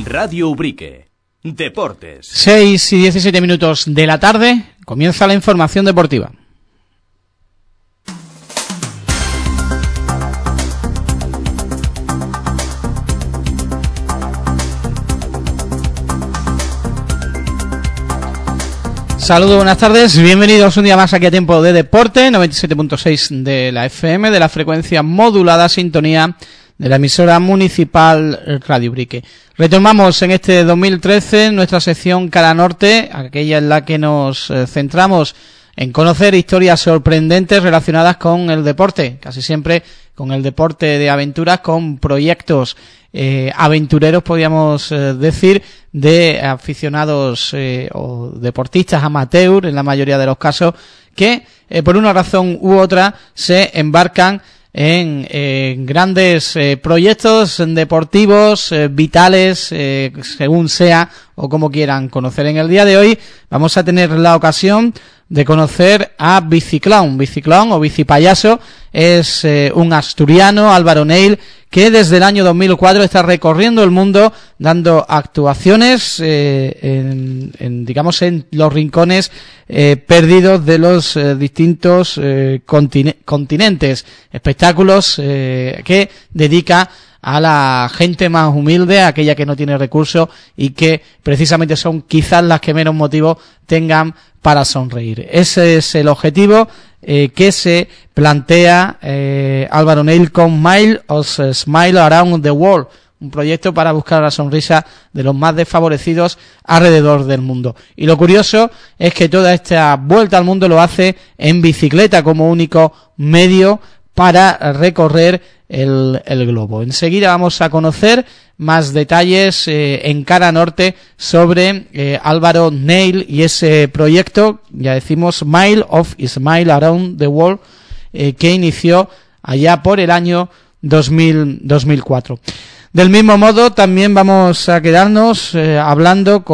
Radio Ubrique. Deportes. 6 y 17 minutos de la tarde, comienza la información deportiva. Saludos, buenas tardes, bienvenidos un día más aquí a Tiempo de Deporte, 97.6 de la FM, de la frecuencia modulada, sintonía de la emisora municipal Radio Ubrique. Retomamos en este 2013 nuestra sección Cara Norte, aquella en la que nos centramos en conocer historias sorprendentes relacionadas con el deporte, casi siempre con el deporte de aventuras, con proyectos aventureros, podríamos decir, de aficionados o deportistas amateur, en la mayoría de los casos, que por una razón u otra se embarcan en grandes proyectos deportivos, vitales, según sea o como quieran conocer. En el día de hoy vamos a tener la ocasión de conocer a Biciclown. Biciclown o Bicipayaso es un asturiano, Álvaro Neil, que desde el año 2004 está recorriendo el mundo dando actuaciones en los rincones perdidos de los distintos continentes, espectáculos que dedica a la gente más humilde, a aquella que no tiene recursos y que precisamente son quizás las que menos motivo tengan para sonreír. Ese es el objetivo que se plantea Álvaro Neil con Mile of Smile Around the World, un proyecto para buscar la sonrisa de los más desfavorecidos alrededor del mundo. Y lo curioso es que toda esta vuelta al mundo lo hace en bicicleta como único medio para recorrer el globo. Enseguida vamos a conocer más detalles en Cara Norte sobre Álvaro Neil y ese proyecto, ya decimos, Mile of Smile Around the World, que inició allá por el año 2004. Del mismo modo, también vamos a quedarnos hablando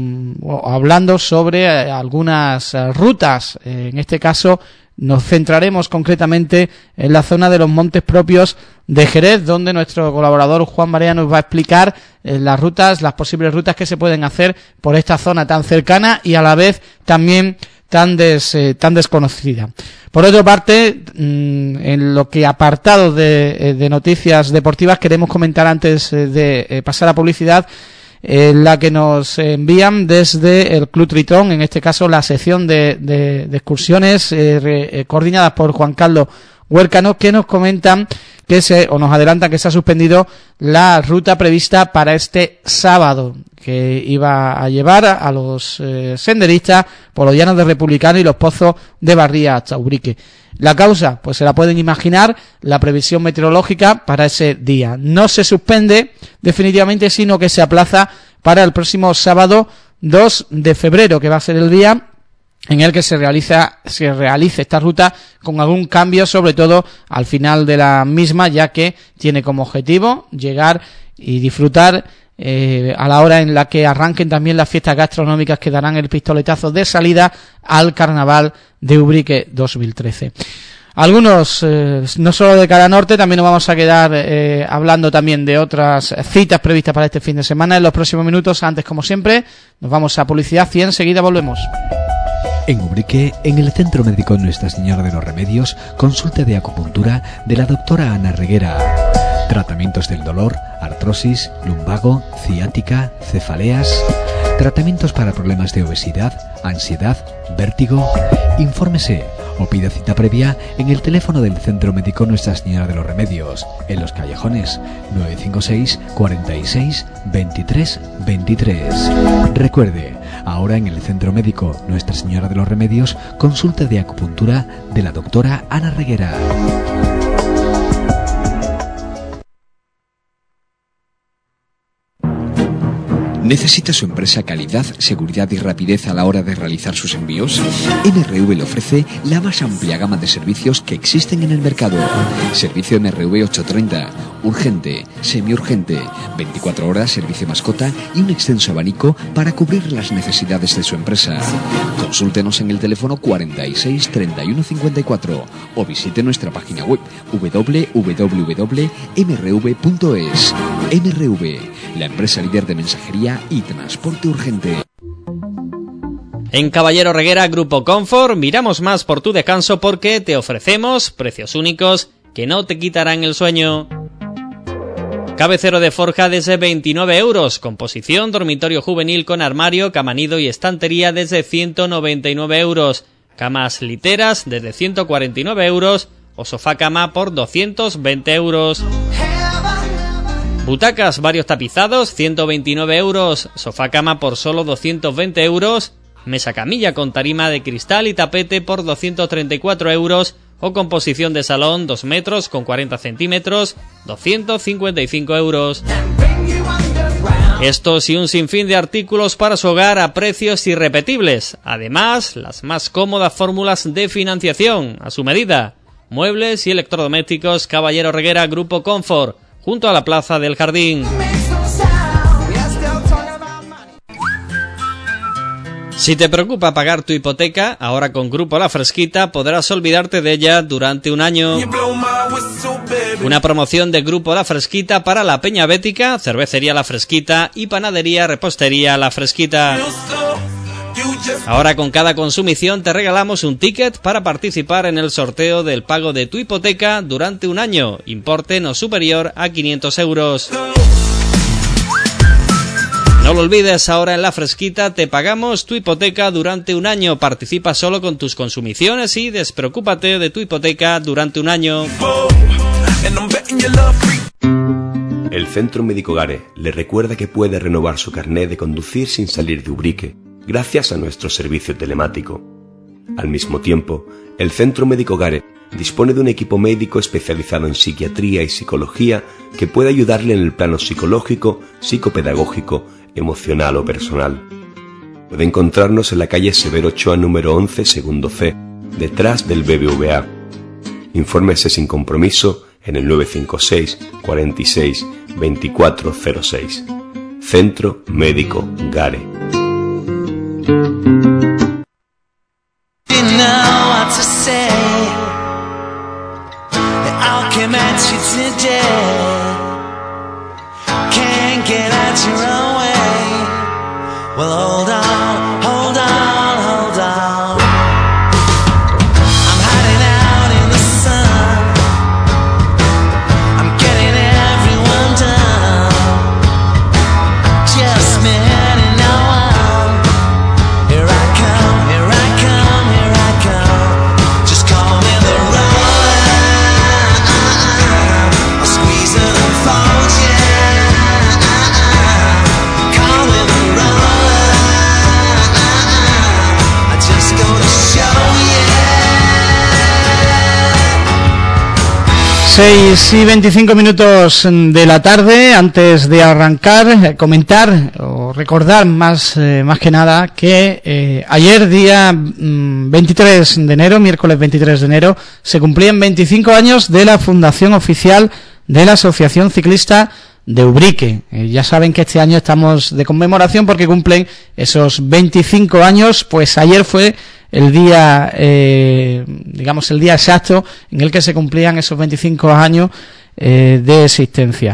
sobre algunas rutas. En este caso nos centraremos concretamente en la zona de los montes propios de Jerez, donde nuestro colaborador Juan Marea nos va a explicar las posibles rutas que se pueden hacer por esta zona tan cercana y a la vez también tan desconocida. Por otra parte, en lo que apartado de noticias deportivas queremos comentar antes de pasar a publicidad, la que nos envían desde el Club Tritón, en este caso la sección de excursiones coordinadas por Juan Carlos Huércano, que nos comentan nos adelantan que se ha suspendido la ruta prevista para este sábado, que iba a llevar a los senderistas por los llanos de Republicano y los pozos de Barría hasta Ubrique. La causa, pues se la pueden imaginar, la previsión meteorológica para ese día. No se suspende definitivamente, sino que se aplaza para el próximo sábado 2 de febrero, que va a ser el día en el que se realice esta ruta, con algún cambio, sobre todo al final de la misma, ya que tiene como objetivo llegar y disfrutar a la hora en la que arranquen también las fiestas gastronómicas que darán el pistoletazo de salida al Carnaval de Ubrique 2013. Algunos, no solo de Cara Norte, también nos vamos a quedar hablando también de otras citas previstas para este fin de semana en los próximos minutos. Antes, como siempre, nos vamos a publicidad y enseguida volvemos. En Ubrique, en el Centro Médico Nuestra Señora de los Remedios, consulta de acupuntura de la doctora Ana Reguera. Tratamientos del dolor, artrosis, lumbago, ciática, cefaleas. Tratamientos para problemas de obesidad, ansiedad, vértigo. Infórmese o pida cita previa en el teléfono del Centro Médico Nuestra Señora de los Remedios, en Los Callejones, 956 46 23 23. Recuerde, ahora en el Centro Médico Nuestra Señora de los Remedios, consulta de acupuntura de la doctora Ana Reguera. ¿Necesita su empresa calidad, seguridad y rapidez a la hora de realizar sus envíos? MRV le ofrece la más amplia gama de servicios que existen en el mercado. Servicio MRV 830, urgente, semiurgente, 24 horas, servicio mascota y un extenso abanico para cubrir las necesidades de su empresa. Consúltenos en el teléfono 46 31 54 o visite nuestra página web www.mrv.es. MRV, la empresa líder de mensajería y transporte urgente. En Caballero Reguera Grupo Confort miramos más por tu descanso porque te ofrecemos precios únicos que no te quitarán el sueño. Cabecero de forja desde 29 euros, composición dormitorio juvenil con armario, cama nido y estantería desde 199 euros, camas literas desde 149 euros o sofá cama por 220 euros. Butacas varios tapizados, 129 euros, sofá cama por solo 220 euros, mesa camilla con tarima de cristal y tapete por 234 euros o composición de salón 2 metros con 40 centímetros, 255 euros. Estos y un sinfín de artículos para su hogar a precios irrepetibles. Además, las más cómodas fórmulas de financiación a su medida. Muebles y electrodomésticos Caballero Reguera Grupo Confort, junto a la Plaza del Jardín. Si te preocupa pagar tu hipoteca, ahora con Grupo La Fresquita podrás olvidarte de ella durante un año. Una promoción de Grupo La Fresquita para la Peña Bética, Cervecería La Fresquita y Panadería Repostería La Fresquita. Ahora con cada consumición te regalamos un ticket para participar en el sorteo del pago de tu hipoteca durante un año, importe no superior a 500 euros. No lo olvides, ahora en La Fresquita te pagamos tu hipoteca durante un año. Participa solo con tus consumiciones y despreocúpate de tu hipoteca durante un año. El Centro Médico Gare le recuerda que puede renovar su carné de conducir sin salir de Ubrique, gracias a nuestro servicio telemático. Al mismo tiempo, el Centro Médico Gare dispone de un equipo médico especializado en psiquiatría y psicología que puede ayudarle en el plano psicológico, psicopedagógico, emocional o personal. Puede encontrarnos en la calle Severo Ochoa número 11, segundo C, detrás del BBVA. Infórmese sin compromiso en el 956 46 2406. Centro Médico Gare. Well, hold on, hold on, hold on. I'm hiding out in the sun. I'm getting everyone down. Just me and no one. Here I come, here I come, here I come. Just call me the roller. I'll squeeze it and fold you. Call me the roller. 6 y 25 minutos de la tarde. Antes de arrancar, comentar o recordar más que nada que ayer, día 23 de enero, miércoles 23 de enero, se cumplían 25 años de la fundación oficial de la Asociación Ciclista de Ubrique. Ya saben que este año estamos de conmemoración porque cumplen esos 25 años, pues ayer fue el día, digamos el día exacto en el que se cumplían esos 25 años de existencia.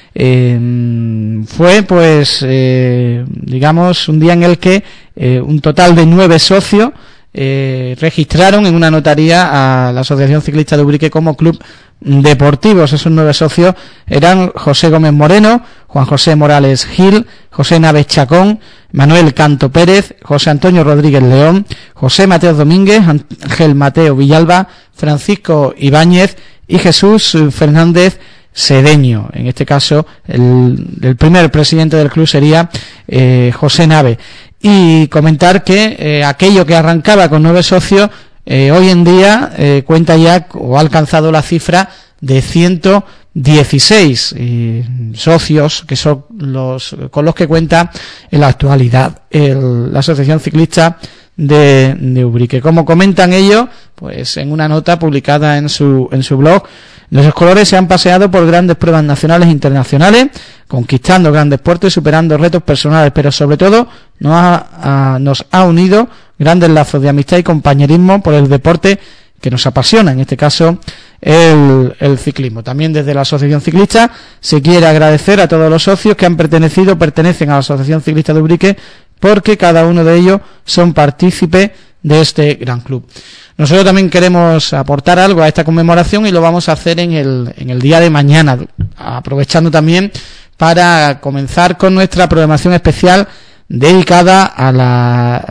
Fue pues, digamos, un día en el que un total de 9 socios registraron en una notaría a la Asociación Ciclista de Ubrique como club deportivo. Esos 9 socios eran José Gómez Moreno, Juan José Morales Gil, José Naves Chacón, Manuel Canto Pérez, José Antonio Rodríguez León, José Mateo Domínguez, Ángel Mateo Villalba, Francisco Ibáñez y Jesús Fernández Sedeño. En este caso el primer presidente del club sería José Nave. Y comentar que aquello que arrancaba con 9 socios hoy en día cuenta ya o ha alcanzado la cifra de 100 16 socios que son los con los que cuenta en la actualidad la Asociación Ciclista de Ubrique. Como comentan ellos, pues en una nota publicada en su blog, los escolares se han paseado por grandes pruebas nacionales e internacionales, conquistando grandes puertos y superando retos personales, pero sobre todo nos ha unido grandes lazos de amistad y compañerismo por el deporte que nos apasiona, en este caso el ciclismo. También desde la Asociación Ciclista se quiere agradecer a todos los socios que pertenecen a la Asociación Ciclista de Ubrique, porque cada uno de ellos son partícipes de este gran club. Nosotros también queremos aportar algo a esta conmemoración y lo vamos a hacer en el día de mañana, aprovechando también para comenzar con nuestra programación especial dedicada a la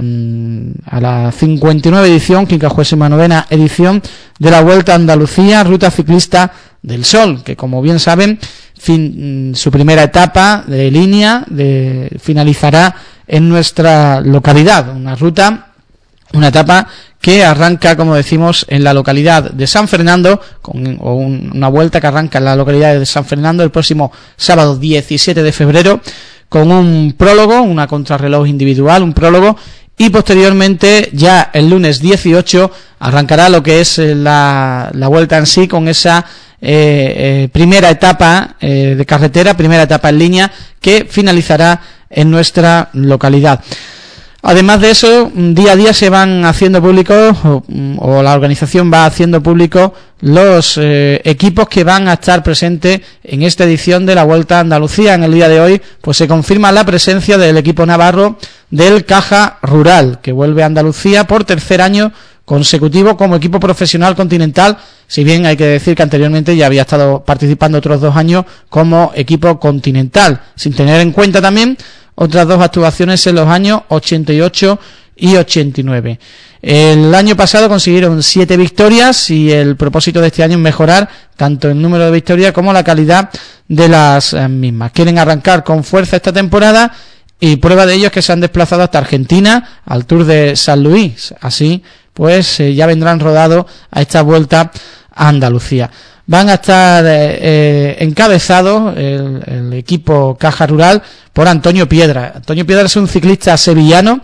59 edición, 59ª edición de la Vuelta a Andalucía, Ruta Ciclista del Sol, que como bien saben, su primera etapa de línea finalizará en nuestra localidad, una etapa que arranca, como decimos, en la localidad de San Fernando, una vuelta que arranca en la localidad de San Fernando el próximo sábado 17 de febrero, con un prólogo, una contrarreloj individual, un prólogo, y posteriormente, ya el lunes 18, arrancará lo que es la vuelta en sí, con esa primera etapa de carretera, primera etapa en línea, que finalizará en nuestra localidad. Además de eso, día a día se van haciendo públicos, o la organización va haciendo públicos los equipos que van a estar presentes en esta edición de la Vuelta a Andalucía. En el día de hoy, pues se confirma la presencia del equipo navarro del Caja Rural, que vuelve a Andalucía por tercer año consecutivo como equipo profesional continental, si bien hay que decir que anteriormente ya había estado participando otros 2 años como equipo continental, sin tener en cuenta también otras 2 actuaciones en los años 88 y 89. El año pasado consiguieron 7 victorias y el propósito de este año es mejorar tanto el número de victorias como la calidad de las mismas. Quieren arrancar con fuerza esta temporada y prueba de ello es que se han desplazado hasta Argentina, al Tour de San Luis. Así pues ya vendrán rodados a esta Vuelta a Andalucía. Van a estar encabezados el equipo Caja Rural por Antonio Piedra. Antonio Piedra es un ciclista sevillano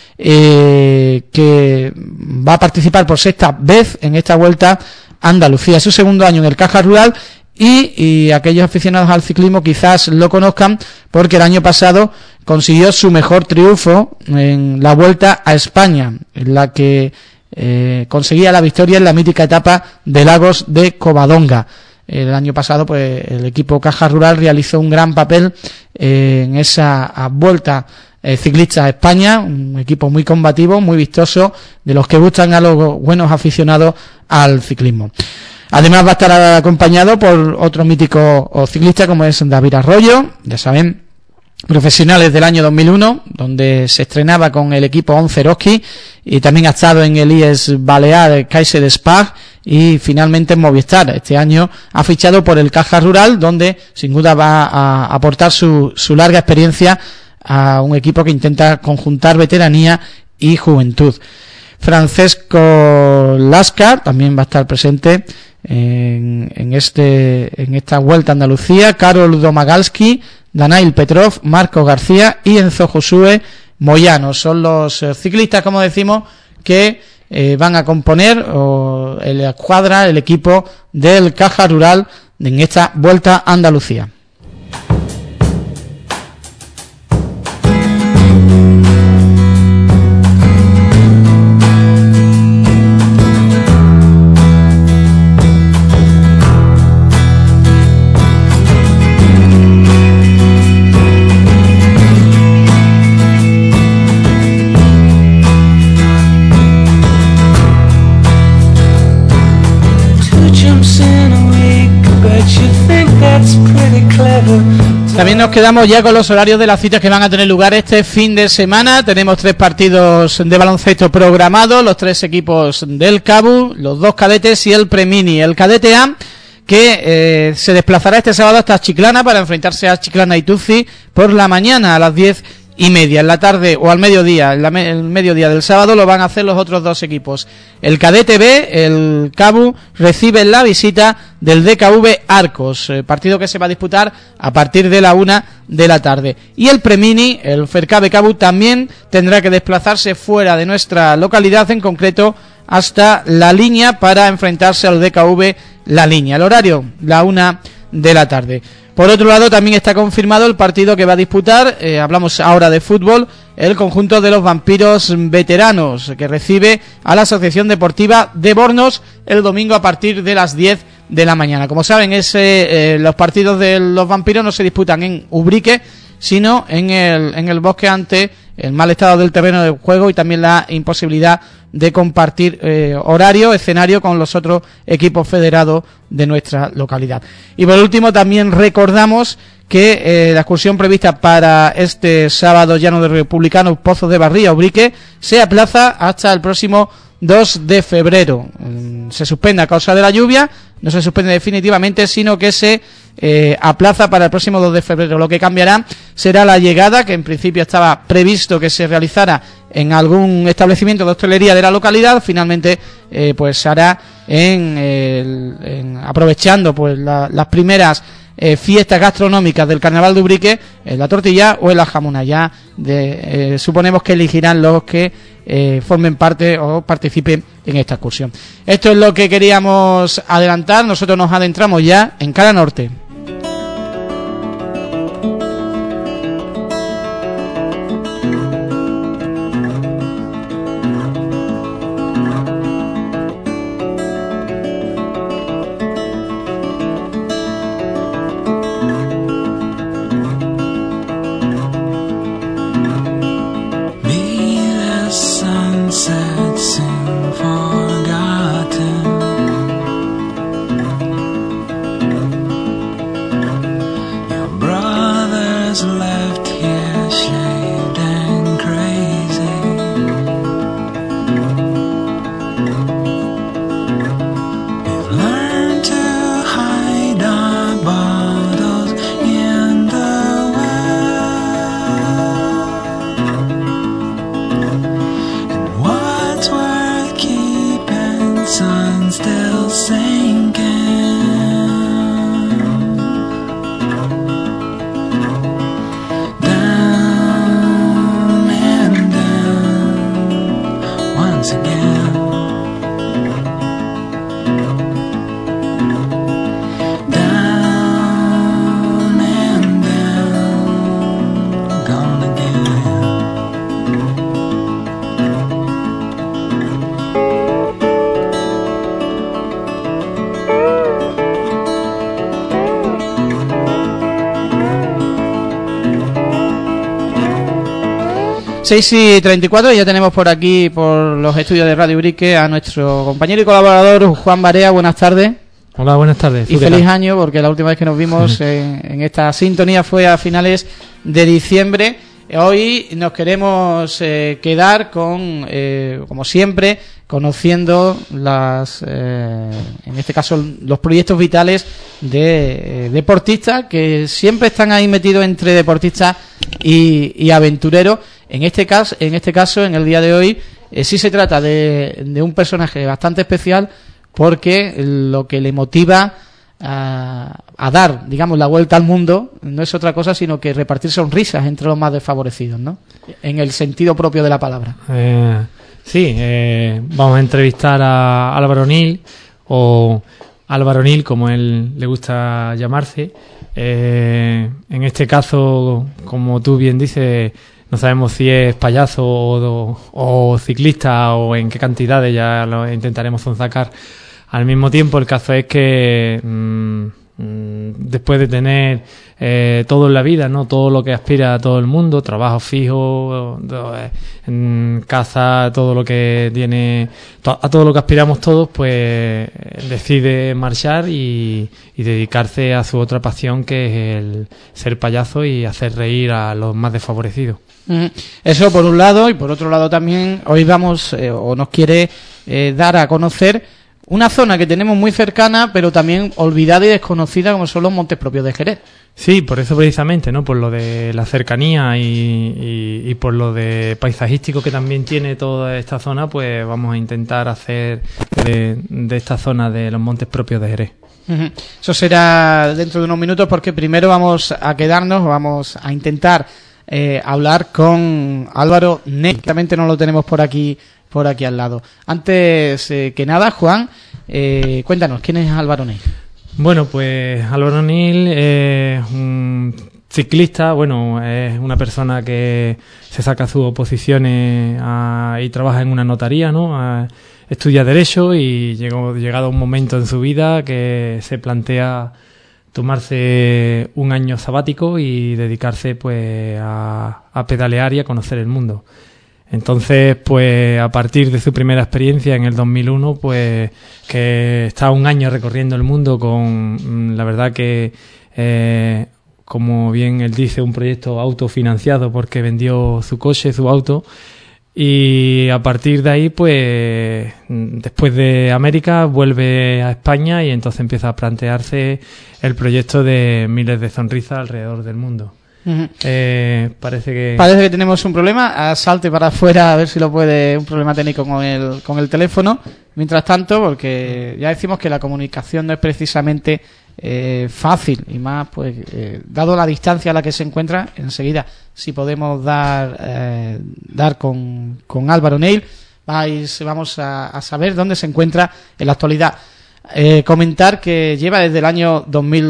que va a participar por 6ª vez en esta Vuelta a Andalucía. Es su segundo año en el Caja Rural y aquellos aficionados al ciclismo quizás lo conozcan porque el año pasado consiguió su mejor triunfo en la Vuelta a España, en la que conseguía la victoria en la mítica etapa de Lagos de Covadonga. El año pasado, pues el equipo Caja Rural realizó un gran papel en esa Vuelta ciclista a España, un equipo muy combativo, muy vistoso, de los que gustan a los buenos aficionados al ciclismo. Además va a estar acompañado por otro mítico ciclista como es David Arroyo, ya saben, profesionales del año 2001, donde se estrenaba con el equipo Onceroski y también ha estado en el IES Balear Kaiser Spag y finalmente en Movistar. Este año ha fichado por el Caja Rural, donde sin duda va a aportar su larga experiencia a un equipo que intenta conjuntar veteranía y juventud. Francesco Lascar también va a estar presente en esta Vuelta a Andalucía. Karol Domagalski, Danail Petrov, Marco García y Enzo Josué Moyano son los ciclistas, como decimos, que van a componer la escuadra, el equipo del Caja Rural en esta Vuelta a Andalucía. También nos quedamos ya con los horarios de las citas que van a tener lugar este fin de semana. Tenemos 3 partidos de baloncesto programados, los 3 equipos del CABU, los 2 cadetes y el Premini. El cadete A, que se desplazará este sábado hasta Chiclana para enfrentarse a Chiclana y Tuci por la mañana a las 10 2:30. En la tarde o al mediodía, el mediodía del sábado, lo van a hacer los otros dos equipos. El Cadete B, el CABU, recibe la visita del DKV Arcos, partido que se va a disputar a partir de la 1:00 p.m. Y el Premini, el Fercabe CABU, también tendrá que desplazarse fuera de nuestra localidad, en concreto hasta La Línea, para enfrentarse al DKV La Línea. El horario, la 1:00 p.m. Por otro lado, también está confirmado el partido que va a disputar, hablamos ahora de fútbol, el conjunto de los Vampiros Veteranos, que recibe a la Asociación Deportiva de Bornos el domingo a partir de las 10 de la mañana. Como saben, los partidos de los Vampiros no se disputan en Ubrique, sino en el bosque, ante el mal estado del terreno de juego y también la imposibilidad de compartir horario, escenario con los otros equipos federados de nuestra localidad. Y por último, también recordamos que la excursión prevista para este sábado llano de Republicanos Pozos de Barría, Ubrique, se aplaza hasta el próximo 2 de febrero. Se suspende a causa de la lluvia, no se suspende definitivamente, sino que se aplaza para el próximo 2 de febrero. Lo que cambiará será la llegada, que en principio estaba previsto que se realizara en algún establecimiento de hostelería de la localidad. Finalmente pues se hará aprovechando pues las primeras fiestas gastronómicas del Carnaval de Ubrique, en la tortilla o en la jamona. Ya suponemos que elegirán los que formen parte o participen en esta excursión. Esto es lo que queríamos adelantar. Nosotros nos adentramos ya en Cara Norte. Seis y 34, ya tenemos por aquí, por los estudios de Radio Ubrique, a nuestro compañero y colaborador Juan Barea. Buenas tardes. Hola, buenas tardes. Y feliz año, porque la última vez que nos vimos en esta sintonía fue a finales de diciembre. Hoy nos queremos quedar con, como siempre, conociendo en este caso, los proyectos vitales de deportistas que siempre están ahí metidos entre deportistas y aventureros. En este caso, en el día de hoy, sí se trata de un personaje bastante especial, porque lo que le motiva a dar, digamos, la vuelta al mundo no es otra cosa sino que repartir sonrisas entre los más desfavorecidos, ¿no? En el sentido propio de la palabra. Sí, vamos a entrevistar a Álvaro Nil, o Álvaro Nil, como él le gusta llamarse. En este caso, como tú bien dices, no sabemos si es payaso o ciclista, o en qué cantidades, ya lo intentaremos sonsacar al mismo tiempo. El caso es que después de tener todo en la vida, ¿no? Todo lo que aspira a todo el mundo, trabajo fijo, en casa, todo lo que tiene, a todo lo que aspiramos todos, pues decide marchar y dedicarse a su otra pasión, que es el ser payaso y hacer reír a los más desfavorecidos. Eso por un lado, y por otro lado también hoy vamos o nos quiere dar a conocer una zona que tenemos muy cercana, pero también olvidada y desconocida, como son los montes propios de Jerez. Sí, por eso precisamente, ¿no? Por lo de la cercanía y por lo de paisajístico que también tiene toda esta zona, pues vamos a intentar hacer de esta zona de los montes propios de Jerez. Uh-huh. Eso será dentro de unos minutos, porque primero vamos a intentar hablar con Álvaro Neil. Realmente no lo tenemos por aquí al lado. Antes que nada, Juan, cuéntanos, ¿quién es Álvaro Neil? Bueno, pues Álvaro Neil es un ciclista, es una persona que se saca sus oposiciones y trabaja en una notaría, ¿no? Estudia Derecho y llegado un momento en su vida que se plantea tomarse un año sabático y dedicarse pues a pedalear y a conocer el mundo. Entonces, pues a partir de su primera experiencia en el 2001, pues que está un año recorriendo el mundo con, la verdad que, como bien él dice, un proyecto autofinanciado porque vendió su coche, su auto, y a partir de ahí, pues después de América vuelve a España y entonces empieza a plantearse el proyecto de miles de sonrisas alrededor del mundo. Uh-huh. Parece que tenemos un problema. Salte para afuera a ver si un problema técnico con el teléfono. Mientras tanto, porque ya decimos que la comunicación no es precisamente fácil, y más pues dado la distancia a la que se encuentra. Enseguida, si podemos dar con Álvaro Neil, vamos a saber dónde se encuentra en la actualidad. Comentar que lleva desde el año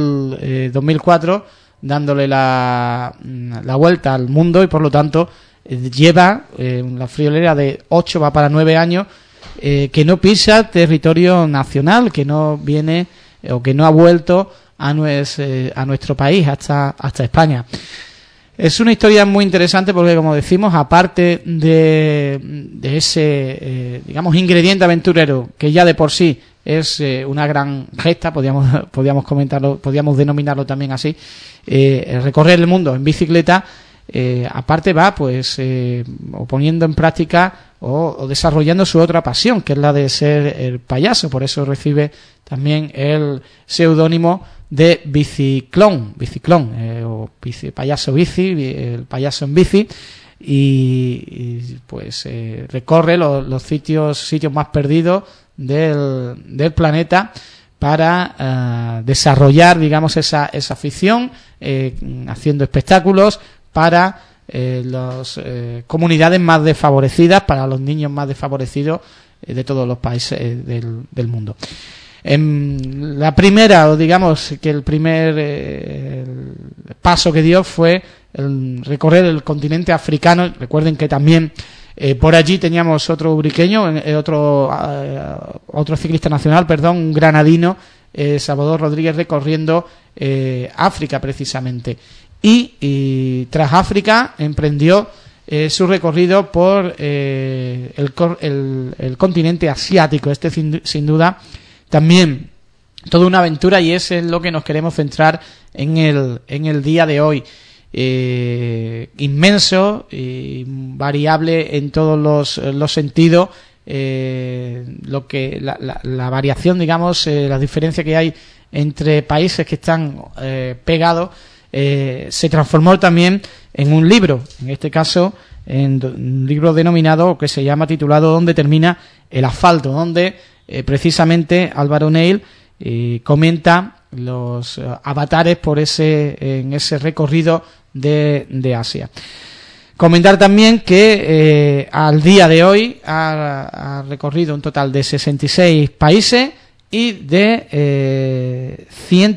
2004 dándole la vuelta al mundo, y por lo tanto lleva la friolera de 8, va para 9 años, que no pisa territorio nacional, que no viene o que no ha vuelto a nuestro país, hasta España. Es una historia muy interesante porque, como decimos, aparte de ese ingrediente aventurero, que ya de por sí es una gran gesta, podríamos comentarlo, podríamos denominarlo también así, recorrer el mundo en bicicleta, aparte va pues o poniendo en práctica o desarrollando su otra pasión, que es la de ser el payaso. Por eso recibe también el seudónimo de Biciclón, o payaso bici, el payaso en bici, y pues recorre los sitios más perdidos del planeta para desarrollar, digamos, esa afición, haciendo espectáculos para las comunidades más desfavorecidas, para los niños más desfavorecidos de todos los países del mundo. La primera, o digamos que el primer paso que dio fue el recorrer el continente africano. Recuerden que también por allí teníamos otro ubriqueño, otro ciclista nacional, un granadino, Salvador Rodríguez, recorriendo África precisamente. Y tras África emprendió su recorrido por el continente asiático. Sin duda también toda una aventura, y es en lo que nos queremos centrar en el día de hoy. Inmenso y variable en todos los sentidos, lo que la variación, digamos, la diferencia que hay entre países que están pegados, se transformó también en un libro, en este caso en un libro denominado, que se llama, titulado ¿Dónde termina el asfalto?, donde precisamente Álvaro Neil comenta los avatares en ese recorrido de Asia. Comentar también que al día de hoy ha recorrido un total de 66 países y de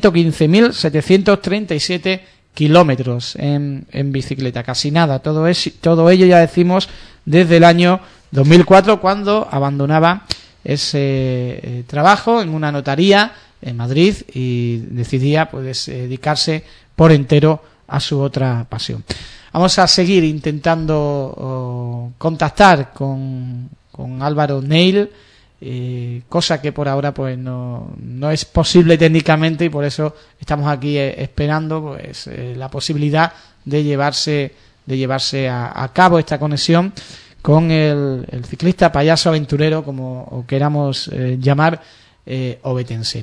115.737 kilómetros en bicicleta. Casi nada, todo ello, ya decimos, desde el año 2004, cuando abandonaba ese trabajo en una notaría en Madrid y decidía pues dedicarse por entero a su otra pasión. Vamos a seguir intentando contactar con Álvaro Neil, cosa que por ahora pues no es posible técnicamente, y por eso estamos aquí esperando pues la posibilidad de llevarse a cabo esta conexión con el ciclista payaso aventurero, como queramos llamar ovetense.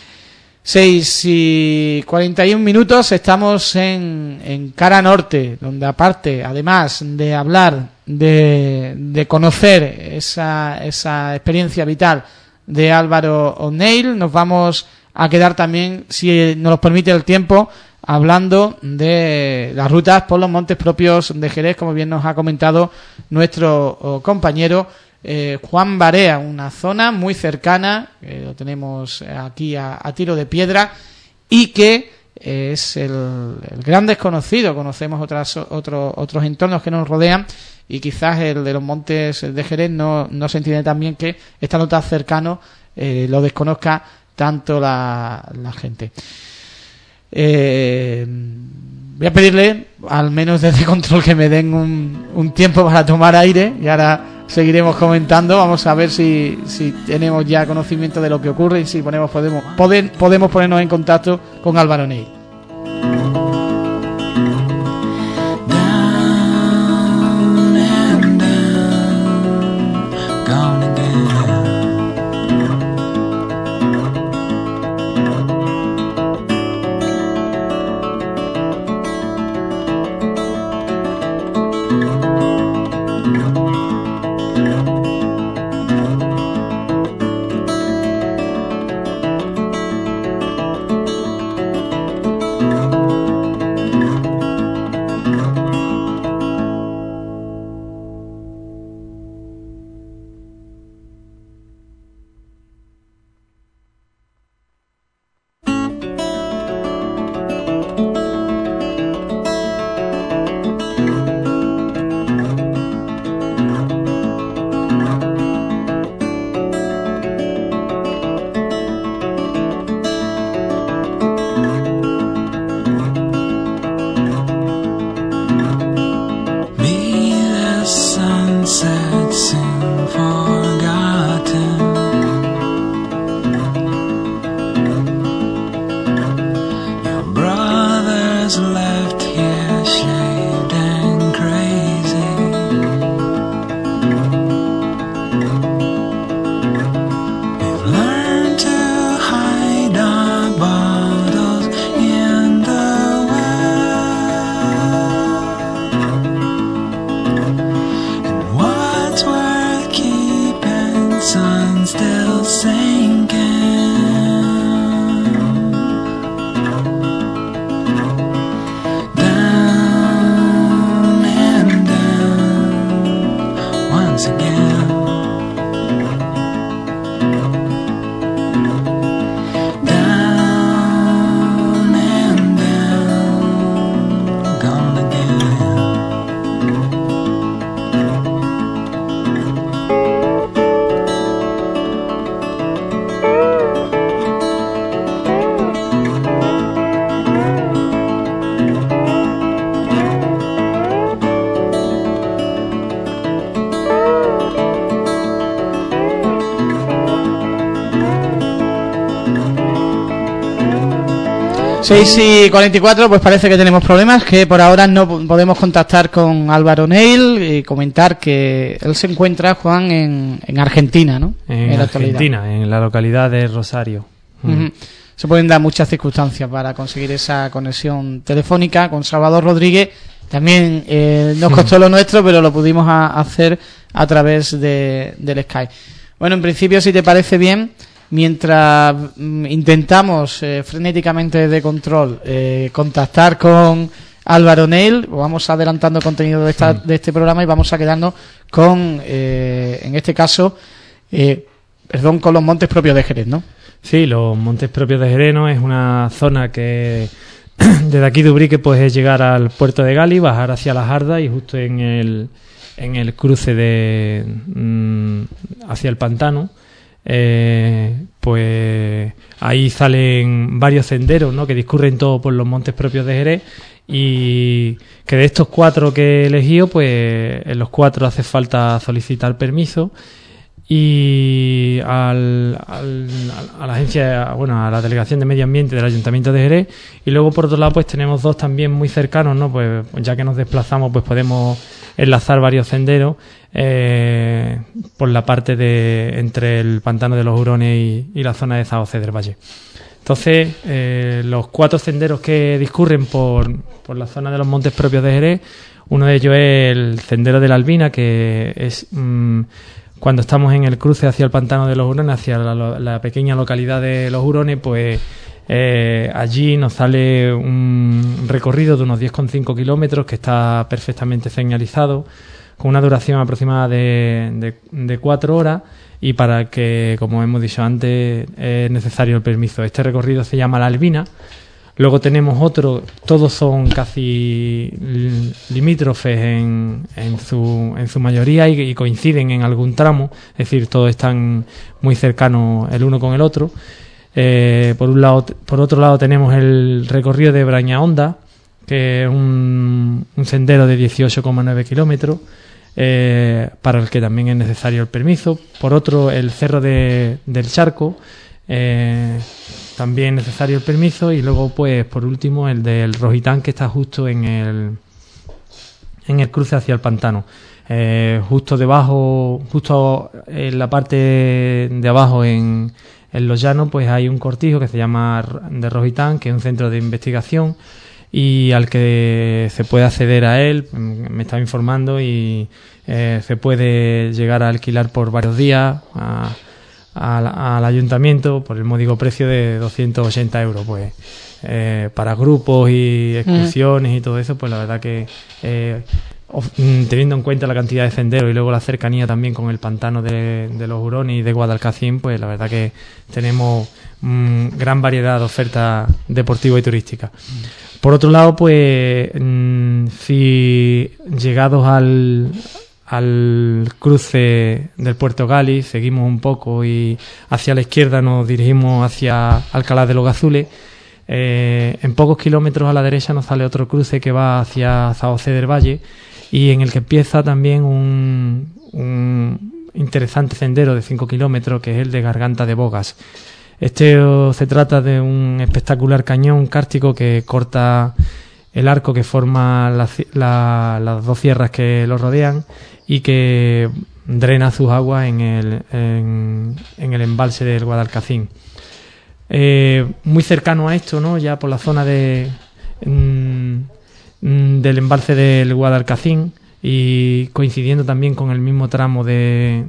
6:41, estamos en cara norte, donde aparte, además de hablar, de conocer esa experiencia vital de Álvaro O'Neill, nos vamos a quedar también, si nos lo permite el tiempo, hablando de las rutas por los montes propios de Jerez, como bien nos ha comentado nuestro compañero Juan Barea, una zona muy cercana, lo tenemos aquí a tiro de piedra, y que es el gran desconocido. Conocemos otros entornos que nos rodean, y quizás el de los montes de Jerez no se entiende tan bien, que estando tan cercano lo desconozca tanto la gente. Voy a pedirle, al menos desde control, que me den un tiempo para tomar aire, y ahora seguiremos comentando. Vamos a ver si tenemos ya conocimiento de lo que ocurre y si podemos ponernos en contacto con Álvaro O'Neill. Seis y 44, pues parece que tenemos problemas, que por ahora no podemos contactar con Álvaro O'Neill, y comentar que él se encuentra, Juan, en Argentina, ¿no? En Argentina, en la localidad de Rosario. Se pueden dar muchas circunstancias para conseguir esa conexión telefónica con Salvador Rodríguez. También nos costó lo nuestro, pero lo pudimos hacer a través del Skype. Bueno, en principio, si te parece bien, mientras intentamos frenéticamente de control contactar con Álvaro O'Neill, vamos adelantando contenido de este programa, y vamos a quedarnos con, en este caso, con los montes propios de Jerez, ¿no? Sí, los montes propios de Jerez, ¿no? Es una zona que desde aquí de Ubrique puedes llegar al puerto de Gali, bajar hacia la Jarda, y justo en el cruce hacia el pantano, pues ahí salen varios senderos, ¿no?, que discurren todo por los montes propios de Jerez, y que de estos 4 que he elegido, pues en los 4 hace falta solicitar permiso, y a la agencia, bueno, a la Delegación de Medio Ambiente del Ayuntamiento de Jerez. Y luego, por otro lado, pues tenemos 2 también muy cercanos, ¿no? Pues ya que nos desplazamos, pues podemos enlazar varios senderos por la parte entre el pantano de los Hurones y la zona de Zahoze del Valle. Entonces, los 4 senderos que discurren por la zona de los montes propios de Jerez, uno de ellos es el sendero de la Albina, que es cuando estamos en el cruce hacia el pantano de los Hurones, hacia la pequeña localidad de los Hurones, pues allí nos sale un recorrido de unos 10,5 kilómetros que está perfectamente señalizado, con una duración aproximada de 4 horas, y para que, como hemos dicho antes, es necesario el permiso. Este recorrido se llama La Albina. Luego tenemos otro, todos son casi limítrofes en su mayoría y coinciden en algún tramo, es decir, todos están muy cercanos el uno con el otro. Por otro lado tenemos el recorrido de Brañahonda, que es un sendero de 18,9 kilómetros, para el que también es necesario el permiso. Por otro, el Cerro del Charco, también necesario el permiso. Y luego, pues por último, el del Rojitán, que está justo en el cruce hacia el pantano. Justo debajo, justo en la parte de abajo, en los llanos, pues hay un cortijo que se llama de Rojitán, que es un centro de investigación y al que se puede acceder a él. Me estaba informando, y se puede llegar a alquilar por varios días al ayuntamiento por el módico precio de 280 euros. Pues para grupos y excursiones y todo eso, pues la verdad que teniendo en cuenta la cantidad de senderos y luego la cercanía también con el pantano de los Hurones y de Guadalcacín, pues la verdad que tenemos gran variedad de ofertas deportivas y turísticas. Por otro lado, pues si llegados al cruce del Puerto Gali seguimos un poco y hacia la izquierda nos dirigimos hacia Alcalá de los Gazules, en pocos kilómetros a la derecha nos sale otro cruce que va hacia Zahoze del Valle, y en el que empieza también un interesante sendero de 5 kilómetros, que es el de Garganta de Bogas. Se trata de un espectacular cañón kárstico que corta el arco que forma las dos sierras que lo rodean y que drena sus aguas en el embalse del Guadalcacín. Muy cercano a esto, ¿no? Ya por la zona del embalse del Guadalcacín, y coincidiendo también con el mismo tramo de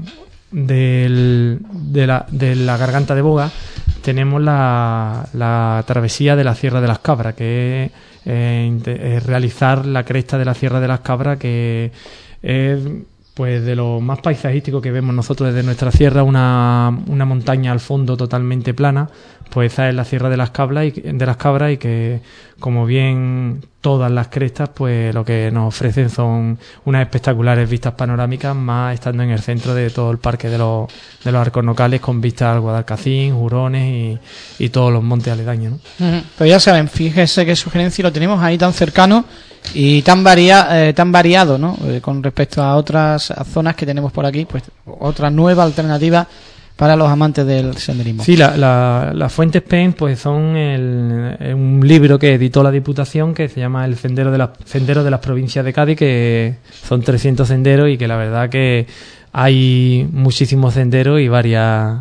la Garganta de Boga, tenemos la travesía de la Sierra de las Cabras, que es realizar la cresta de la Sierra de las Cabras, que es pues de lo más paisajístico que vemos nosotros desde nuestra sierra, una montaña al fondo totalmente plana. Pues esa es la Sierra de las Cabras, y que, como bien todas las crestas, pues lo que nos ofrecen son unas espectaculares vistas panorámicas, más estando en el centro de todo el parque de los arcos nocales, con vistas al Guadalcacín, Hurones y todos los montes aledaños, ¿no? Pero ya saben, fíjese qué sugerencia, lo tenemos ahí tan cercano y tan variado, ¿no? Con respecto a otras zonas que tenemos por aquí, pues otra nueva alternativa para los amantes del senderismo. Sí, las fuentes PEN pues son un libro que editó la Diputación, que se llama El Sendero de las Provincias de Cádiz, que son 300 senderos, y que la verdad que hay muchísimos senderos y varias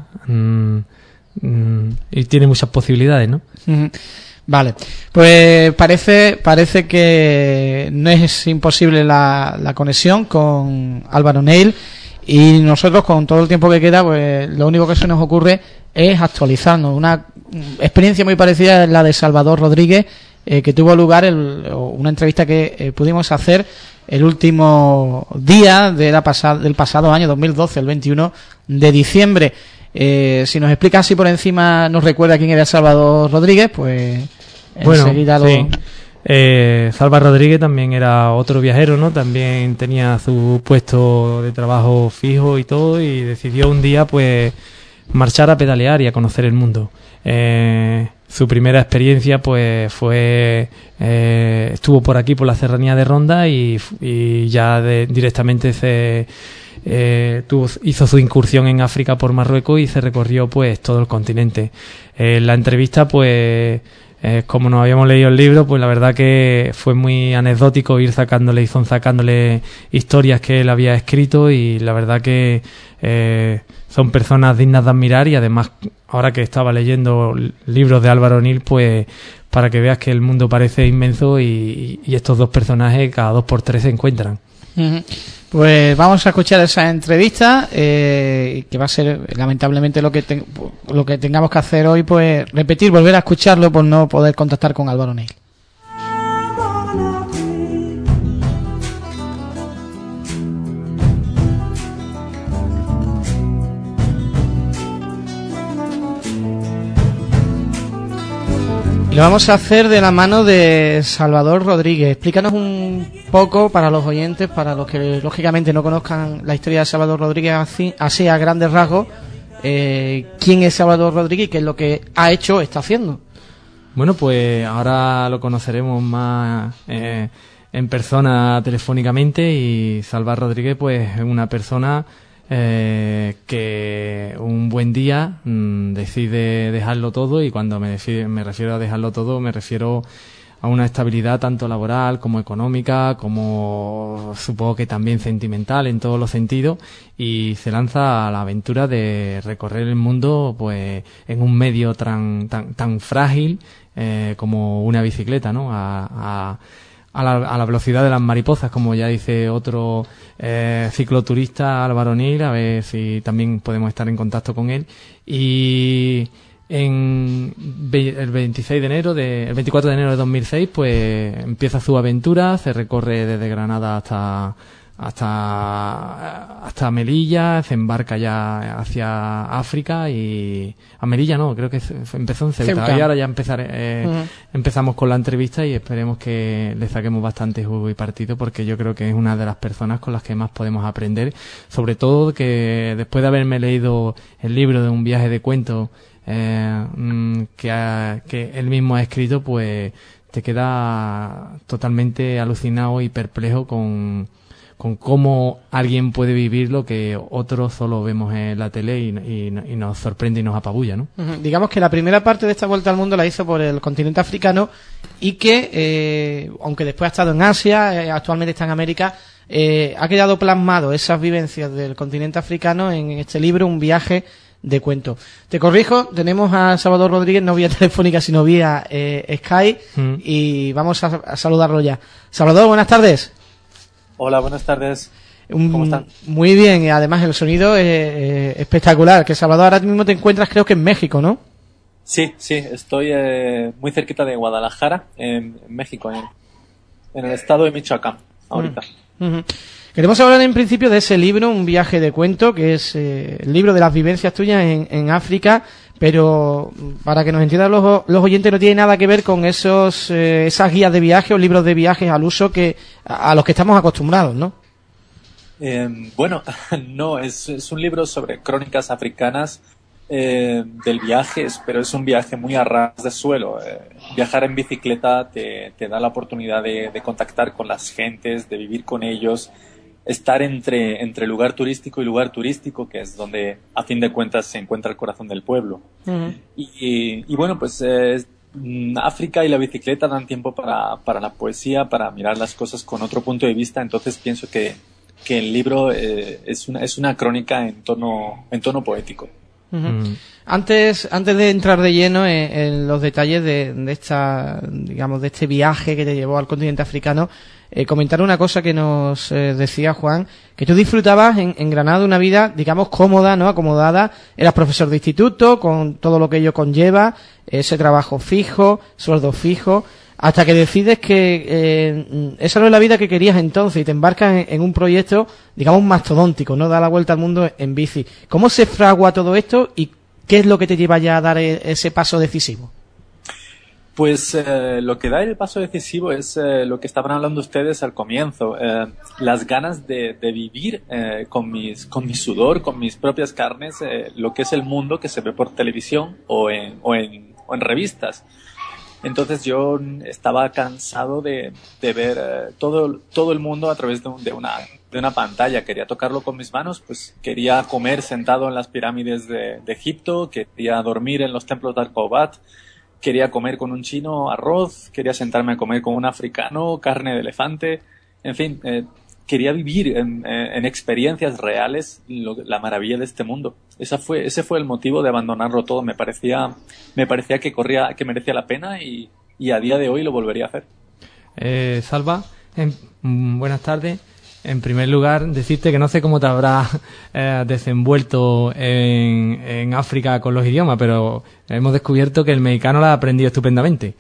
y tiene muchas posibilidades, ¿no? Vale, pues parece que no es imposible la conexión con Álvaro Neil. Y nosotros, con todo el tiempo que queda, pues lo único que se nos ocurre es actualizarnos. Una experiencia muy parecida es la de Salvador Rodríguez, que tuvo lugar una entrevista que pudimos hacer el último día del pasado año 2012, el 21 de diciembre. Si nos explica así por encima, nos recuerda quién era Salvador Rodríguez, pues enseguida sí. Salva Rodríguez también era otro viajero, ¿no? También tenía su puesto de trabajo fijo y todo, y decidió un día pues marchar a pedalear y a conocer el mundo. Su primera experiencia pues fue estuvo por aquí, por la serranía de Ronda, y ya directamente hizo su incursión en África por Marruecos y se recorrió pues todo el continente. La entrevista pues como nos habíamos leído el libro, pues la verdad que fue muy anecdótico ir sacándole historias que él había escrito, y la verdad que son personas dignas de admirar. Y además, ahora que estaba leyendo libros de Álvaro O'Neill, pues para que veas que el mundo parece inmenso y estos dos personajes cada 2 por 3 se encuentran. Uh-huh. Pues vamos a escuchar esa entrevista, que va a ser lamentablemente lo que tengamos que hacer hoy, pues volver a escucharlo por no poder contactar con Álvaro O'Neill. Y lo vamos a hacer de la mano de Salvador Rodríguez. Explícanos un poco para los oyentes, para los que lógicamente no conozcan la historia de Salvador Rodríguez así a grandes rasgos, quién es Salvador Rodríguez y qué es lo que ha hecho o está haciendo. Bueno, pues ahora lo conoceremos más en persona telefónicamente, y Salvador Rodríguez pues es una persona que un buen día decide dejarlo todo, y cuando me refiero a dejarlo todo, me refiero a una estabilidad tanto laboral como económica, como supongo que también sentimental en todos los sentidos, y se lanza a la aventura de recorrer el mundo pues en un medio tan frágil como una bicicleta, ¿no? A la velocidad de las mariposas, como ya dice otro cicloturista, Álvaro O'Neill, a ver si también podemos estar en contacto con él. Y el 24 de enero de 2006, pues empieza su aventura, se recorre desde Granada hasta Melilla, se embarca ya hacia África, y a Melilla no, creo que empezó en Ceuta. Y ahora ya empezamos con la entrevista, y esperemos que le saquemos bastante jugo y partido, porque yo creo que es una de las personas con las que más podemos aprender, sobre todo que después de haberme leído el libro de Un viaje de cuentos que él mismo ha escrito, pues te queda totalmente alucinado y perplejo con cómo alguien puede vivir lo que otros solo vemos en la tele, y nos sorprende y nos apabulla, ¿no? Uh-huh. Digamos que la primera parte de esta vuelta al mundo la hizo por el continente africano, y que, aunque después ha estado en Asia, actualmente está en América, ha quedado plasmado esas vivencias del continente africano en este libro, Un viaje de cuentos. Te corrijo, tenemos a Salvador Rodríguez no vía telefónica, sino vía Skype, y vamos a saludarlo ya. Salvador, buenas tardes. Hola, buenas tardes. ¿Cómo están? Muy bien, y además el sonido es espectacular. Que Salvador, ahora mismo te encuentras, creo que en México, ¿no? Sí, estoy muy cerquita de Guadalajara, en México, en el estado de Michoacán, ahorita. Uh-huh. Queremos hablar en principio de ese libro, Un viaje de cuento, que es el libro de las vivencias tuyas en África, pero para que nos entiendan los oyentes, no tiene nada que ver con esas guías de viaje o libros de viajes al uso a los que estamos acostumbrados, ¿no? Bueno, no, es un libro sobre crónicas africanas del viaje, pero es un viaje muy a ras de suelo. Viajar en bicicleta te da la oportunidad de contactar con las gentes, de vivir con ellos, estar entre lugar turístico y lugar turístico, que es donde a fin de cuentas se encuentra el corazón del pueblo. Uh-huh. Y bueno, pues África y la bicicleta dan tiempo para la poesía, para mirar las cosas con otro punto de vista. Entonces pienso que el libro es una crónica en tono poético. Uh-huh. Antes de entrar de lleno en los detalles de este viaje que te llevó al continente africano, comentar una cosa que nos decía Juan, que tú disfrutabas en Granada una vida, digamos, cómoda, ¿no? Acomodada. Eras profesor de instituto, con todo lo que ello conlleva, ese trabajo fijo, sueldo fijo, hasta que decides que esa no es la vida que querías entonces, y te embarcas en un proyecto, digamos, mastodóntico, ¿no? Da la vuelta al mundo en bici. ¿Cómo se fragua todo esto y qué es lo que te lleva ya a dar ese paso decisivo? Pues lo que da el paso decisivo es lo que estaban hablando ustedes al comienzo, las ganas de vivir con mi sudor, con mis propias carnes, lo que es el mundo que se ve por televisión o en revistas. Entonces yo estaba cansado de ver todo el mundo a través de una pantalla. Quería tocarlo con mis manos, pues quería comer sentado en las pirámides de Egipto, quería dormir en los templos de Angkor Wat. quería comer con un chino arroz, quería sentarme a comer con un africano carne de elefante, en fin, quería vivir en experiencias reales la maravilla de este mundo. Ese fue el motivo de abandonarlo todo. Me parecía que merecía la pena y a día de hoy lo volvería a hacer. Salva, buenas tardes. En primer lugar, decirte que no sé cómo te habrás desenvuelto en África con los idiomas, pero hemos descubierto que el mexicano lo ha aprendido estupendamente.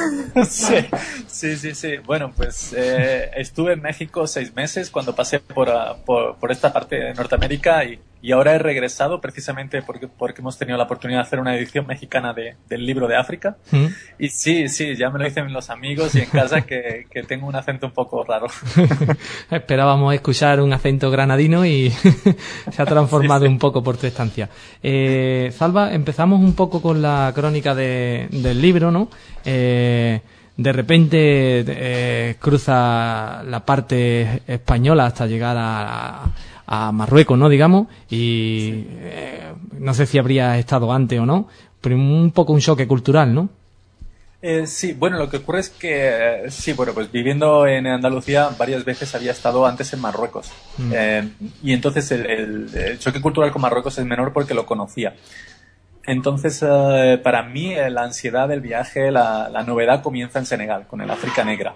Sí. Bueno, pues estuve en México 6 meses cuando pasé por esta parte de Norteamérica y ahora he regresado precisamente porque hemos tenido la oportunidad de hacer una edición mexicana del libro de África. Y sí, ya me lo dicen los amigos y en casa que tengo un acento un poco raro. Esperábamos escuchar un acento granadino y se ha transformado un poco por tu estancia. Salva, empezamos un poco con la crónica del libro, ¿no? De repente cruza la parte española hasta llegar a Marruecos, ¿no? Digamos, y no sé si habría estado antes o no, pero un poco un choque cultural, ¿no? Sí, bueno, lo que ocurre es que, pues viviendo en Andalucía varias veces había estado antes en Marruecos. Y entonces el choque cultural con Marruecos es menor porque lo conocía. Entonces, para mí, la ansiedad del viaje, la novedad comienza en Senegal, con el África Negra.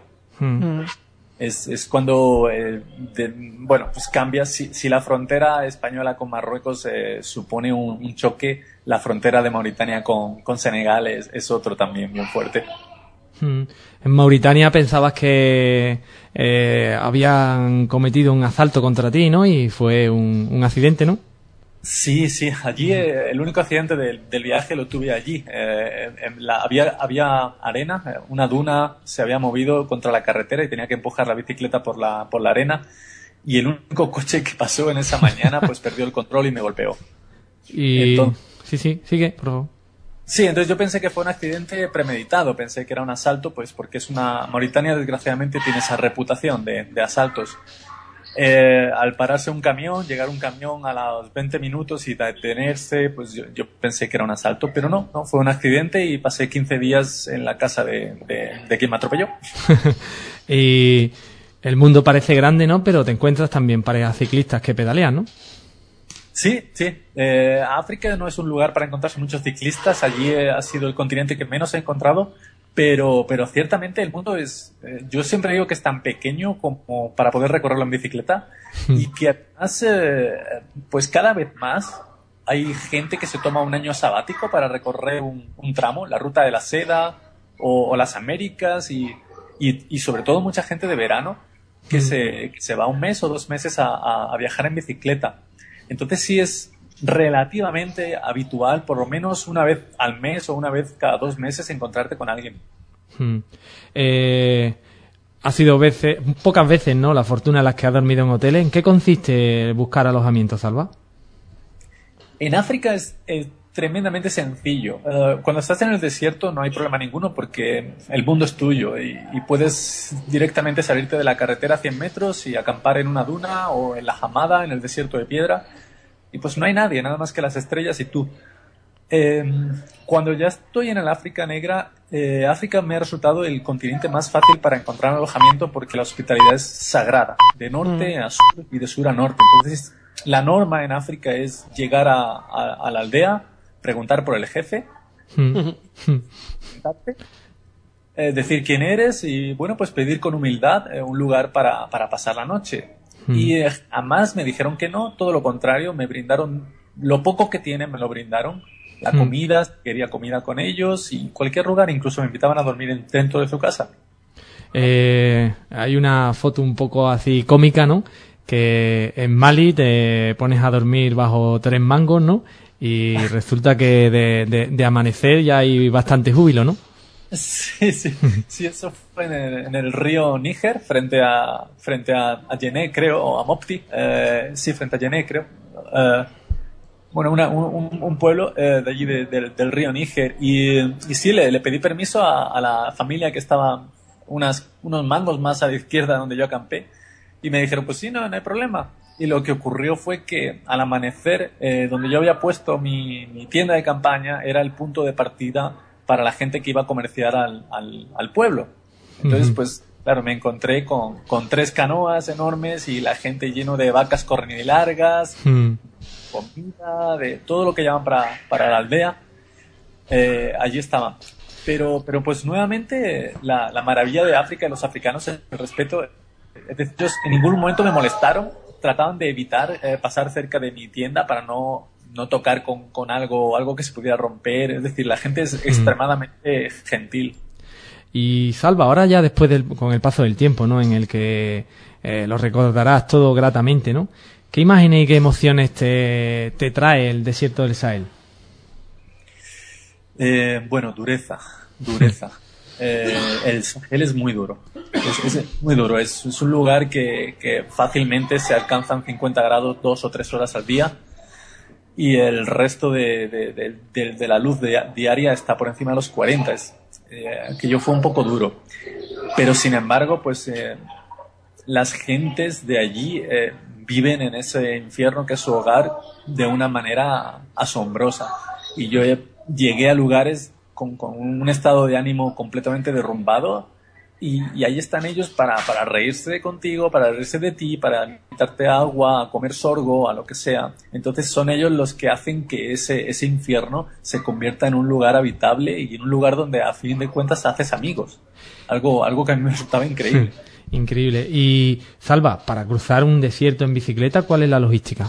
Es cuando, pues cambia. Si la frontera española con Marruecos supone un choque, la frontera de Mauritania con Senegal es otro también bien fuerte. En Mauritania pensabas que habían cometido un asalto contra ti, ¿no? Y fue un accidente, ¿no? Sí, allí el único accidente del viaje lo tuve allí. Había arena, una duna se había movido contra la carretera y tenía que empujar la bicicleta por la arena y el único coche que pasó en esa mañana pues perdió el control y me golpeó. Entonces, sí, sigue, por favor. Sí, entonces yo pensé que fue un accidente premeditado, pensé que era un asalto, pues porque Mauritania desgraciadamente tiene esa reputación de asaltos. Al pararse llegar un camión a los 20 minutos y detenerse, pues yo pensé que era un asalto, pero no, fue un accidente y pasé 15 días en la casa de quien me atropelló. Y el mundo parece grande, ¿no? Pero te encuentras también parejas ciclistas que pedalean, ¿no? Sí. África no es un lugar para encontrarse muchos ciclistas, allí ha sido el continente que menos he encontrado. Pero ciertamente el mundo yo siempre digo que es tan pequeño como para poder recorrerlo en bicicleta y que además, pues cada vez más hay gente que se toma un año sabático para recorrer un tramo, la ruta de la seda o las Américas y sobre todo mucha gente de verano que se va 1 mes o 2 meses a viajar en bicicleta. Entonces sí es relativamente habitual, por lo menos una vez al mes o una vez cada 2 meses, encontrarte con alguien. Ha sido pocas veces, ¿no?, la fortuna en las que has dormido en hoteles. ¿En qué consiste buscar alojamiento, Salva? En África es tremendamente sencillo. Cuando estás en el desierto no hay problema ninguno porque el mundo es tuyo y puedes directamente salirte de la carretera a 100 metros y acampar en una duna o en la Hamada, en el desierto de piedra. Y pues no hay nadie, nada más que las estrellas y tú. Cuando ya estoy en el África Negra, África me ha resultado el continente más fácil para encontrar alojamiento porque la hospitalidad es sagrada, de norte a sur y de sur a norte. Entonces, la norma en África es llegar a la aldea, preguntar por el jefe, decir quién eres y, bueno, pues pedir con humildad un lugar para pasar la noche. Y jamás me dijeron que no, todo lo contrario, me brindaron lo poco que tienen, me lo brindaron, la comida, quería comida con ellos y cualquier lugar, incluso me invitaban a dormir dentro de su casa. Hay una foto un poco así cómica, ¿no?, que en Mali te pones a dormir bajo 3 mangos, ¿no?, y resulta que de amanecer ya hay bastante júbilo, ¿no? Sí, eso fue en el río Níger, frente a Yené, creo, o a Mopti, frente a Yené, creo. Bueno, un pueblo de allí del río Níger, y sí, le pedí permiso a la familia que estaba unos mangos más a la izquierda donde yo acampé, y me dijeron, pues sí, no hay problema. Y lo que ocurrió fue que al amanecer, donde yo había puesto mi tienda de campaña, era el punto de partida para la gente que iba a comerciar al pueblo. Entonces, pues, claro, me encontré con 3 canoas enormes y la gente lleno de vacas cornilargas, comida, de todo lo que llaman para la aldea. Allí estaba. Pero pues nuevamente la maravilla de África y los africanos es el respeto. Es decir, ellos en ningún momento me molestaron, trataban de evitar pasar cerca de mi tienda para no tocar con algo que se pudiera romper. Es decir, la gente es extremadamente gentil. Y Salva, ahora ya después con el paso del tiempo, ¿no? En el que lo recordarás todo gratamente, ¿no? ¿Qué imágenes y qué emociones te trae el desierto del Sahel? Bueno, dureza. El Sahel es muy duro. Es muy duro. Es un lugar que fácilmente se alcanzan 50 grados 2 o 3 horas al día. Y el resto de la luz diaria está por encima de los 40. Aquello fue un poco duro. Pero sin embargo, pues las gentes de allí viven en ese infierno que es su hogar de una manera asombrosa. Y yo llegué a lugares con un estado de ánimo completamente derrumbado y ahí están ellos para reírse contigo, para reírse de ti, para invitarte agua, a comer sorgo, a lo que sea. Entonces son ellos los que hacen que ese infierno se convierta en un lugar habitable y en un lugar donde a fin de cuentas haces amigos. Algo que a mí me resultaba increíble. Increíble. Y Salva, para cruzar un desierto en bicicleta, ¿cuál es la logística?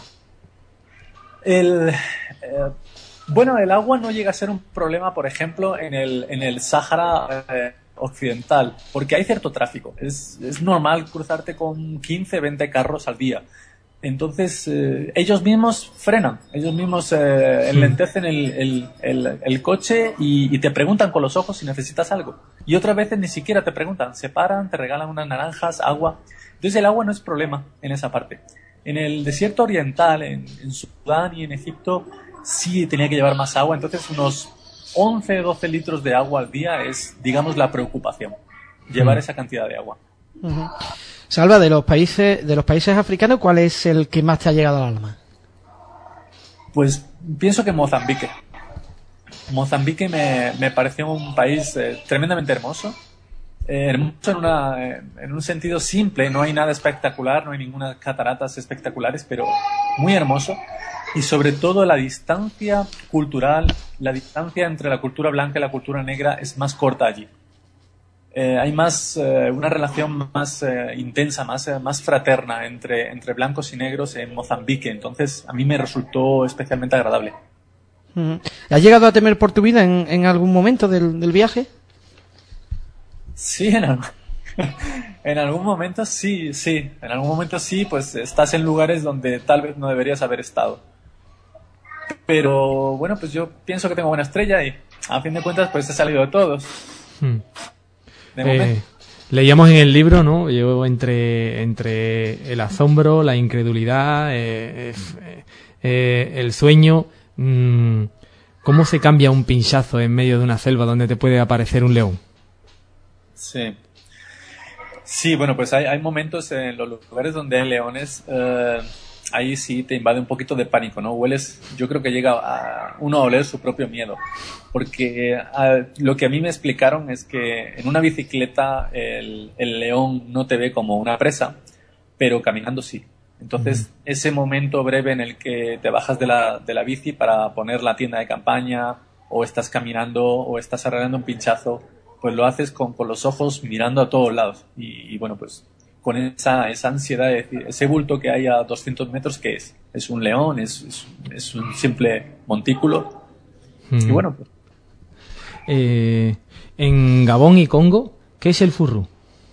Bueno, el agua no llega a ser un problema, por ejemplo, en el Sáhara occidental, porque hay cierto tráfico. Es normal cruzarte con 15, 20 carros al día. Entonces, ellos mismos frenan, ellos mismos enlentecen el coche y te preguntan con los ojos si necesitas algo. Y otras veces ni siquiera te preguntan, se paran, te regalan unas naranjas, agua. Entonces el agua no es problema en esa parte. En el desierto oriental, en Sudán y en Egipto, sí tenía que llevar más agua, entonces unos 11, 12 litros de agua al día es, digamos, la preocupación, llevar esa cantidad de agua. Salva, de los países africanos, ¿cuál es el que más te ha llegado al alma? Pues pienso que Mozambique. Mozambique me pareció un país tremendamente hermoso. Hermoso en un sentido simple, no hay nada espectacular, no hay ninguna cataratas espectaculares, pero muy hermoso. Y sobre todo la distancia cultural, la distancia entre la cultura blanca y la cultura negra es más corta allí. Hay más una relación más intensa, más fraterna entre blancos y negros en Mozambique. Entonces a mí me resultó especialmente agradable. ¿Has llegado a temer por tu vida en algún momento del viaje? Sí, en algún momento sí. En algún momento sí, pues estás en lugares donde tal vez no deberías haber estado. Pero bueno, pues yo pienso que tengo buena estrella y a fin de cuentas pues he salido de todos. De momento. Leíamos en el libro, ¿no? Yo entre el asombro, la incredulidad, el sueño, ¿cómo se cambia un pinchazo en medio de una selva donde te puede aparecer un león? Sí, bueno, pues hay momentos en los lugares donde hay leones, ahí sí te invade un poquito de pánico, ¿no? Yo creo que llega uno a oler su propio miedo, porque lo que a mí me explicaron es que en una bicicleta el león no te ve como una presa, pero caminando sí. Entonces, ese momento breve en el que te bajas de la bici para poner la tienda de campaña, o estás caminando, o estás arreglando un pinchazo, pues lo haces con los ojos mirando a todos lados. Y bueno, pues con esa ansiedad de decir, ese bulto que hay a 200 metros, ¿qué es? ¿Es un león? ¿Es un simple montículo? Y bueno, pues. En Gabón y Congo, ¿qué es el furru?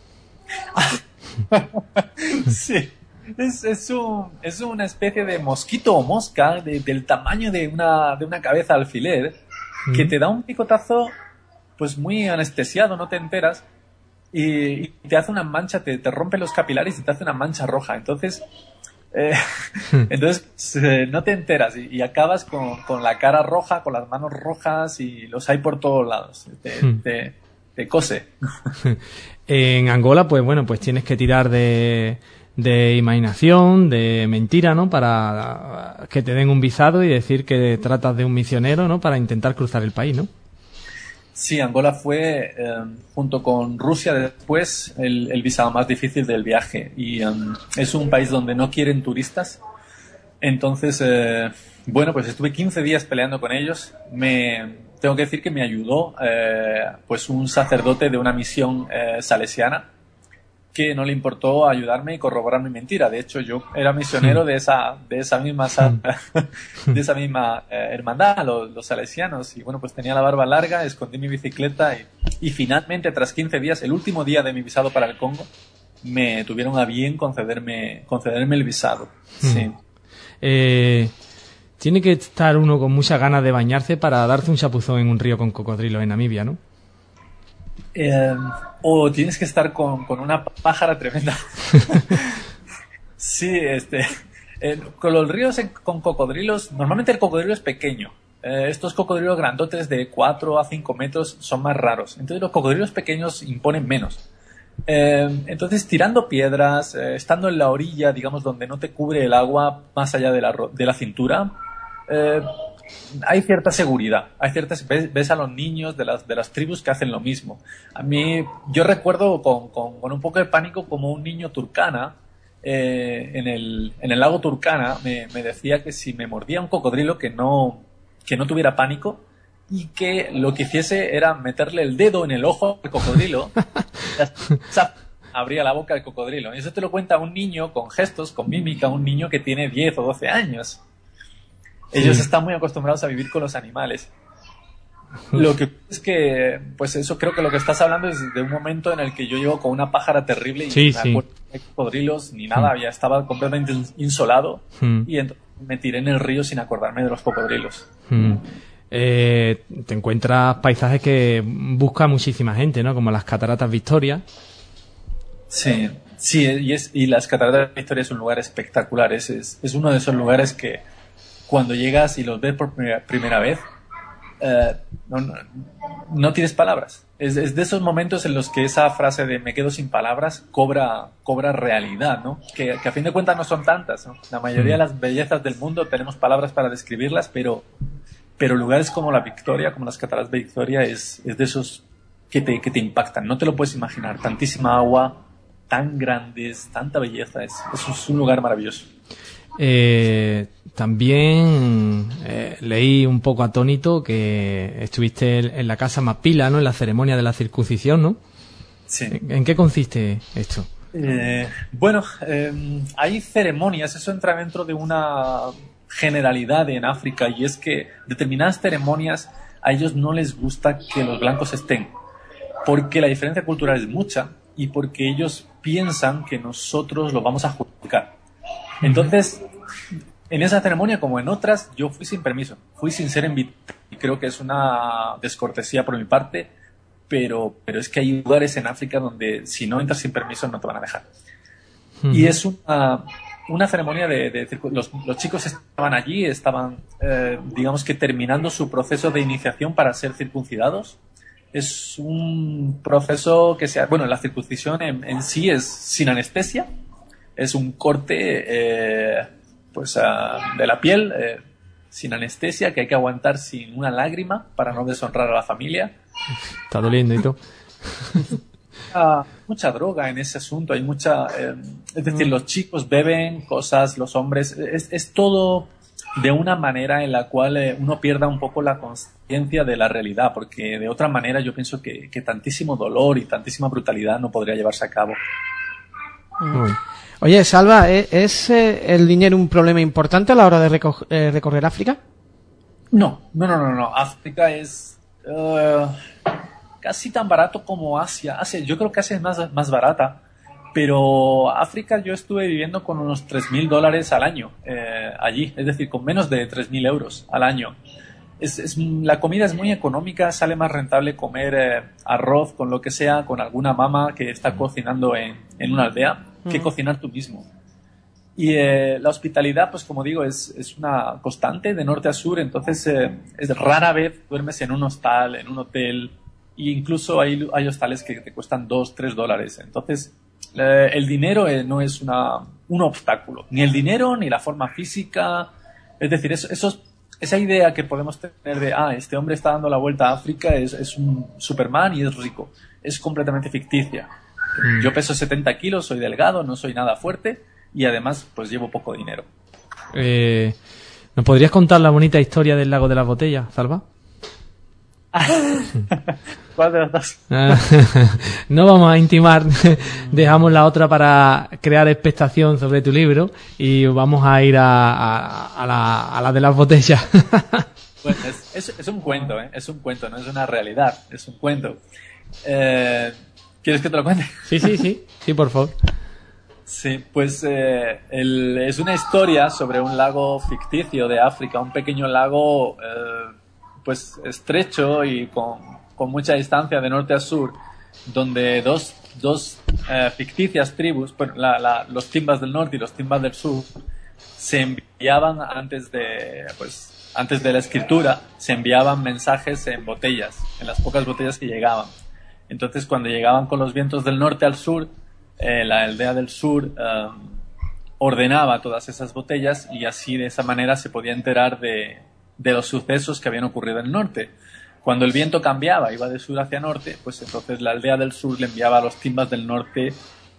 Sí, es una especie de mosquito o mosca del tamaño de una cabeza alfiler que te da un picotazo pues muy anestesiado, no te enteras, y te hace una mancha, te rompe los capilares y te hace una mancha roja. Entonces no te enteras y acabas con la cara roja, con las manos rojas, y los hay por todos lados. Te cose. En Angola, pues bueno, pues tienes que tirar de imaginación, de mentira, ¿no? Para que te den un visado y decir que tratas de un misionero, ¿no? Para intentar cruzar el país, ¿no? Sí, Angola fue, junto con Rusia después, el visado más difícil del viaje. Y es un país donde no quieren turistas. Entonces, bueno, pues estuve 15 días peleando con ellos. Tengo que decir que me ayudó pues un sacerdote de una misión salesiana, que no le importó ayudarme y corroborar mi mentira. De hecho, yo era misionero de esa misma hermandad, los salesianos. Y bueno, pues tenía la barba larga, escondí mi bicicleta y finalmente, tras 15 días, el último día de mi visado para el Congo, me tuvieron a bien concederme el visado. Sí. Tiene que estar uno con muchas ganas de bañarse para darse un chapuzón en un río con cocodrilo en Namibia, ¿no? O tienes que estar con una pájara tremenda. Sí, con los ríos con cocodrilos, normalmente el cocodrilo es pequeño. Estos cocodrilos grandotes de 4 a 5 metros son más raros. Entonces los cocodrilos pequeños imponen menos. Entonces, tirando piedras, estando en la orilla, digamos, donde no te cubre el agua más allá de la cintura, hay cierta seguridad. Ves a los niños de las tribus que hacen lo mismo. Yo recuerdo con un poco de pánico como un niño Turkana en el lago Turkana me decía que si me mordía un cocodrilo que no tuviera pánico, y que lo que hiciese era meterle el dedo en el ojo al cocodrilo. Abría la boca del cocodrilo. Y eso te lo cuenta un niño con gestos, con mímica, un niño que tiene 10 o 12 años. Ellos están muy acostumbrados a vivir con los animales. Lo que es que, pues eso, creo que lo que estás hablando es de un momento en el que yo llego con una pájara terrible y me acuerdo de cocodrilos ni nada, ya estaba completamente insolado y entonces me tiré en el río sin acordarme de los cocodrilos. Te encuentras paisajes que busca muchísima gente, ¿no? Como las Cataratas Victoria. Sí, y las Cataratas Victoria es un lugar espectacular. Es uno de esos lugares que cuando llegas y los ves por primera vez, no tienes palabras. Es de esos momentos en los que esa frase de me quedo sin palabras cobra realidad, ¿no? Que a fin de cuentas no son tantas, ¿no? La mayoría de las bellezas del mundo tenemos palabras para describirlas, pero lugares como la Victoria, como las Cataratas Victoria, es de esos que te impactan. No te lo puedes imaginar. Tantísima agua, tan grandes, tanta belleza. Es un lugar maravilloso. También leí un poco atónito que estuviste en la casa Mapila, ¿no? En la ceremonia de la circuncisión, ¿no? Sí. ¿En qué consiste esto? Bueno, hay ceremonias. Eso entra dentro de una generalidad en África, y es que determinadas ceremonias a ellos no les gusta que los blancos estén, porque la diferencia cultural es mucha y porque ellos piensan que nosotros lo vamos a juzgar. Entonces, en esa ceremonia como en otras, yo fui sin permiso, fui sin ser invitado, y creo que es una descortesía por mi parte, pero es que hay lugares en África donde si no entras sin permiso no te van a dejar. Y es una ceremonia los chicos estaban allí, digamos que terminando su proceso de iniciación para ser circuncidados. Es un proceso la circuncisión en sí es sin anestesia, es un corte de la piel sin anestesia que hay que aguantar sin una lágrima para no deshonrar a la familia. Está doliendo y todo. Mucha droga en ese asunto, hay mucha, es decir, los chicos beben cosas, los hombres, es todo de una manera en la cual uno pierda un poco la conciencia de la realidad, porque de otra manera yo pienso que tantísimo dolor y tantísima brutalidad no podría llevarse a cabo. Oye, Salva, ¿es el dinero un problema importante a la hora de recorrer África? No. África es casi tan barato como Asia. Yo creo que Asia es más barata, pero África yo estuve viviendo con unos $3,000 al año allí, es decir, con menos de 3.000 euros al año. La comida es muy económica, sale más rentable comer arroz con lo que sea, con alguna mama que está cocinando en una aldea, que cocinar tú mismo. Y la hospitalidad, pues como digo, es una constante de norte a sur, entonces es rara vez duermes en un hostal, en un hotel, e incluso hay hostales que te cuestan $2-3. Entonces el dinero no es un obstáculo, ni el dinero ni la forma física, es decir, esos esa idea que podemos tener de, este hombre está dando la vuelta a África, es un Superman y es rico, es completamente ficticia. Yo peso 70 kilos, soy delgado, no soy nada fuerte y además pues llevo poco dinero. ¿Nos podrías contar la bonita historia del lago de las botellas, Salva? ¿Cuál de las dos? No vamos a intimar, dejamos la otra para crear expectación sobre tu libro y vamos a ir a la de las botellas. Bueno, es un cuento, es un cuento, no es una realidad, es un cuento. ¿Quieres que te lo cuente? Sí, por favor. Sí, pues es una historia sobre un lago ficticio de África, un pequeño lago pues estrecho y con mucha distancia de norte a sur, donde dos ficticias tribus, los Timbas del norte y los Timbas del sur, se enviaban antes de la escritura, se enviaban mensajes en botellas, en las pocas botellas que llegaban. Entonces, cuando llegaban con los vientos del norte al sur, la aldea del sur ordenaba todas esas botellas y así de esa manera se podía enterar de los sucesos que habían ocurrido en el norte. Cuando el viento cambiaba, iba de sur hacia norte, pues entonces la aldea del sur le enviaba a los Timbas del norte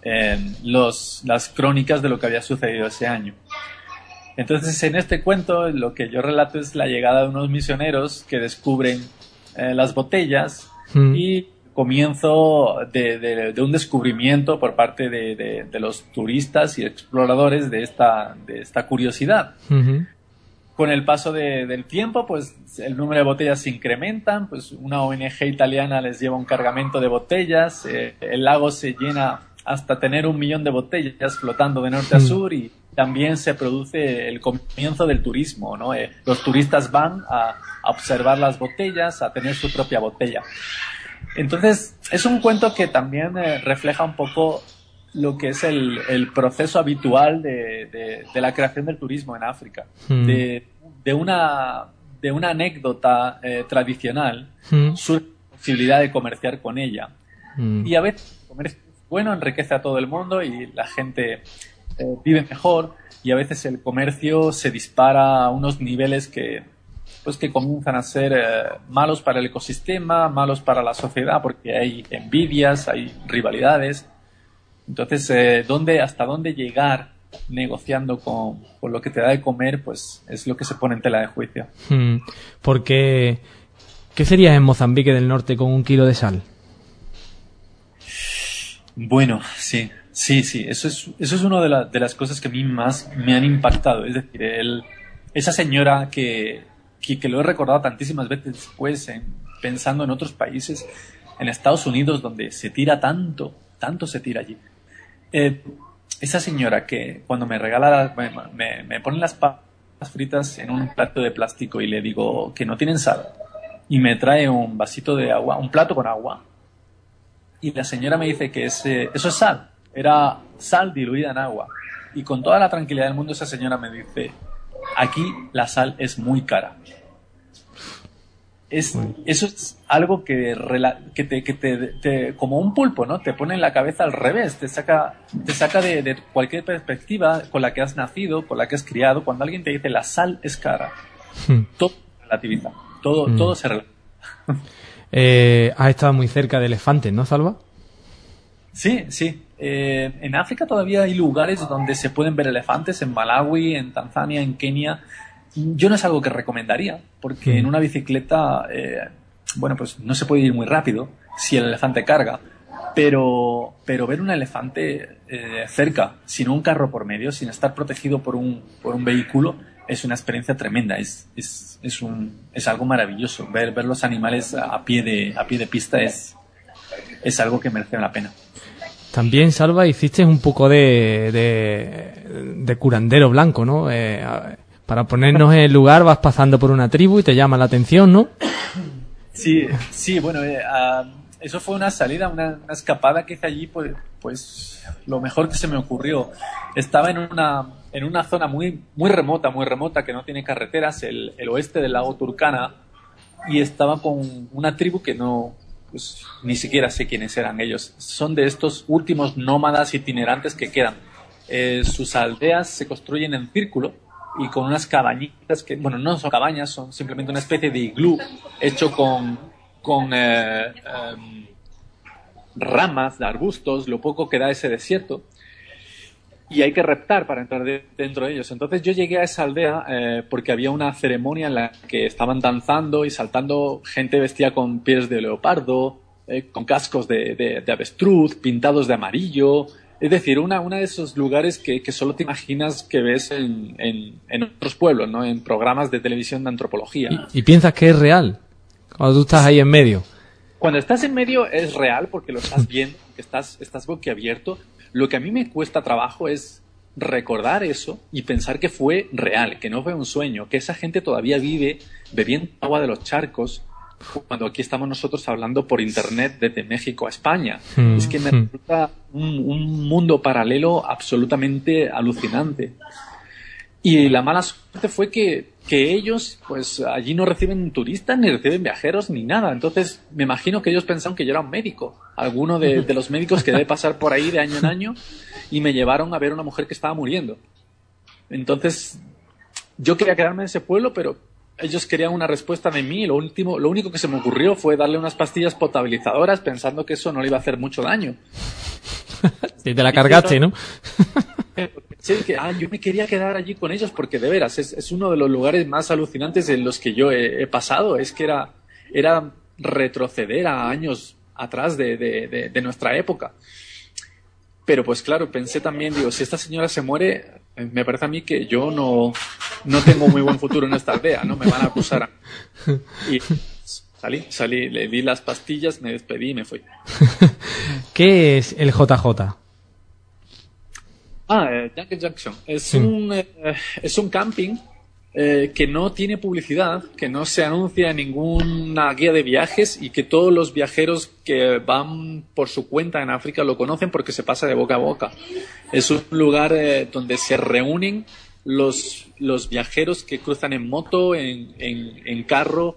las crónicas de lo que había sucedido ese año. Entonces, en este cuento, lo que yo relato es la llegada de unos misioneros que descubren las botellas y comienzo de un descubrimiento por parte de los turistas y exploradores de esta curiosidad. Con el paso del tiempo, pues el número de botellas se incrementan, pues una ONG italiana les lleva un cargamento de botellas, el lago se llena hasta tener 1 millón de botellas flotando de norte a sur y también se produce el comienzo del turismo, ¿no? Los turistas van a observar las botellas, a tener su propia botella. Entonces, es un cuento que también refleja un poco lo que es el proceso habitual de la creación del turismo en África. De una anécdota tradicional surge la posibilidad de comerciar con ella. Y a veces el comercio es bueno, enriquece a todo el mundo y la gente vive mejor, y a veces el comercio se dispara a unos niveles que comienzan a ser malos para el ecosistema, malos para la sociedad, porque hay envidias, hay rivalidades. Entonces, hasta dónde llegar negociando con lo que te da de comer, pues es lo que se pone en tela de juicio. Porque, ¿qué sería en Mozambique del Norte con 1 kilo de sal? Bueno, sí. Eso es una de las cosas que a mí más me han impactado. Es decir, esa señora que lo he recordado tantísimas veces después, pensando en otros países, en Estados Unidos, donde se tira tanto se tira allí. Esa señora que cuando me regala, me pone las papas fritas en un plato de plástico y le digo que no tienen sal, y me trae un vasito de agua, un plato con agua, y la señora me dice que eso es sal, era sal diluida en agua, y con toda la tranquilidad del mundo esa señora me dice: aquí la sal es muy cara. Eso es algo que te como un pulpo, ¿no? Te pone en la cabeza al revés, te saca de cualquier perspectiva con la que has nacido, con la que has criado. Cuando alguien te dice la sal es cara, todo se relativiza, todo se relativiza. Has estado muy cerca de elefantes, ¿no, Salva? Sí. En África todavía hay lugares donde se pueden ver elefantes, en Malawi, en Tanzania, en Kenia. Yo no es algo que recomendaría, porque en una bicicleta, pues no se puede ir muy rápido si el elefante carga, pero ver un elefante cerca, sin un carro por medio, sin estar protegido por un vehículo, es una experiencia tremenda, es algo maravilloso. Ver los animales a pie de pista es algo que merece la pena. También, Salva, hiciste un poco de curandero blanco, ¿no? Para ponernos en el lugar, vas pasando por una tribu y te llama la atención, ¿no? Sí, bueno, eso fue una salida, una escapada que hice allí, pues lo mejor que se me ocurrió. Estaba en una zona muy remota, que no tiene carreteras, el oeste del lago Turkana, y estaba con una tribu que pues ni siquiera sé quiénes eran ellos. Son de estos últimos nómadas itinerantes que quedan. Sus aldeas se construyen en círculo, y con unas cabañitas que, bueno, no son cabañas, son simplemente una especie de iglú hecho con ramas de arbustos, lo poco que da ese desierto, y hay que reptar para entrar dentro de ellos. Entonces yo llegué a esa aldea porque había una ceremonia en la que estaban danzando y saltando gente vestida con pieles de leopardo, con cascos de avestruz, pintados de amarillo. Es decir, una de esos lugares que solo te imaginas que ves en otros pueblos, ¿no? En programas de televisión de antropología. ¿Y piensas que es real cuando tú estás ahí en medio? Cuando estás en medio es real porque lo estás viendo, que estás boquiabierto. Lo que a mí me cuesta trabajo es recordar eso y pensar que fue real, que no fue un sueño, que esa gente todavía vive bebiendo agua de los charcos cuando aquí estamos nosotros hablando por internet desde México a España. Es que me resulta un mundo paralelo absolutamente alucinante. Y la mala suerte fue que ellos, pues allí no reciben turistas, ni reciben viajeros, ni nada. Entonces, me imagino que ellos pensaron que yo era un médico, alguno de los médicos que debe pasar por ahí de año en año, y me llevaron a ver a una mujer que estaba muriendo. Entonces, yo quería quedarme en ese pueblo, pero ellos querían una respuesta de mí. Lo único que se me ocurrió fue darle unas pastillas potabilizadoras pensando que eso no le iba a hacer mucho daño. Y te la cargaste, ¿no? Sí, yo me quería quedar allí con ellos porque de veras es uno de los lugares más alucinantes en los que yo he pasado. Es que era retroceder a años atrás de nuestra época. Pero pues claro, pensé también, digo, si esta señora se muere, me parece a mí que yo no tengo muy buen futuro en esta aldea, ¿no? Me van a acusar. Y salí, le di las pastillas, me despedí y me fui. ¿Qué es el JJ? Jungle Junction. Es un camping que no tiene publicidad, que no se anuncia en ninguna guía de viajes y que todos los viajeros que van por su cuenta en África lo conocen porque se pasa de boca a boca. Es un lugar donde se reúnen los viajeros que cruzan en moto, en carro,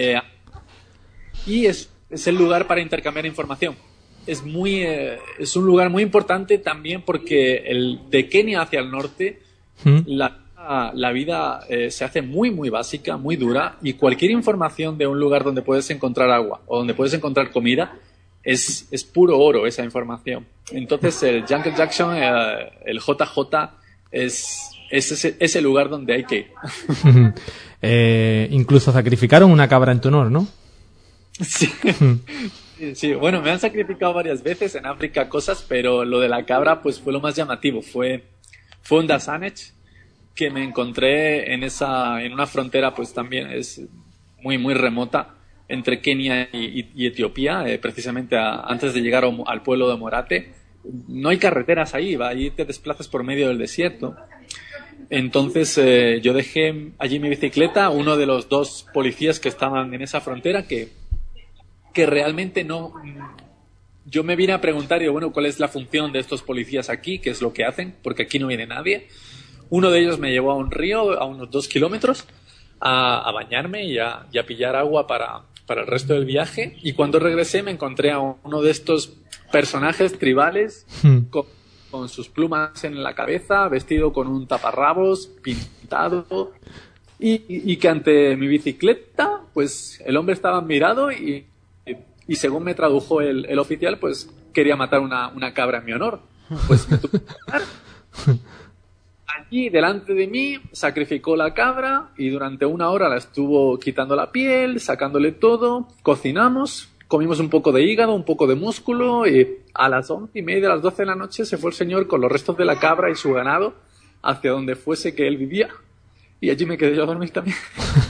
y es el lugar para intercambiar información. Es un lugar muy importante también porque de Kenia hacia el norte la vida se hace muy muy básica, muy dura, y cualquier información de un lugar donde puedes encontrar agua o donde puedes encontrar comida es puro oro, esa información. Entonces el Jungle Junction, el JJ es ese lugar donde hay que ir. Incluso sacrificaron una cabra en tu honor, ¿no? Sí. Sí, bueno, me han sacrificado varias veces en África cosas, pero lo de la cabra pues fue lo más llamativo. Fue un Dasanech que me encontré en una frontera pues también es muy muy remota entre Kenia y Etiopía, precisamente antes de llegar al pueblo de Morate. No hay carreteras ahí te desplazas por medio del desierto. Entonces yo dejé allí mi bicicleta. Uno de los dos policías que estaban en esa frontera que realmente no... Yo me vine a preguntar, bueno, ¿cuál es la función de estos policías aquí? ¿Qué es lo que hacen? Porque aquí no viene nadie. Uno de ellos me llevó a un río a unos 2 kilómetros a bañarme y a pillar agua para el resto del viaje. Y cuando regresé me encontré a uno de estos personajes tribales con sus plumas en la cabeza, vestido con un taparrabos, pintado, y que ante mi bicicleta, pues el hombre estaba admirado y según me tradujo el oficial, pues quería matar una cabra en mi honor. Pues me tuve que matar. Allí, delante de mí, sacrificó la cabra y durante 1 hora la estuvo quitando la piel, sacándole todo, cocinamos, comimos un poco de hígado, un poco de músculo, y a las 11:30, a las 12 de la noche se fue el señor con los restos de la cabra y su ganado hacia donde fuese que él vivía. Y allí me quedé yo a dormir también.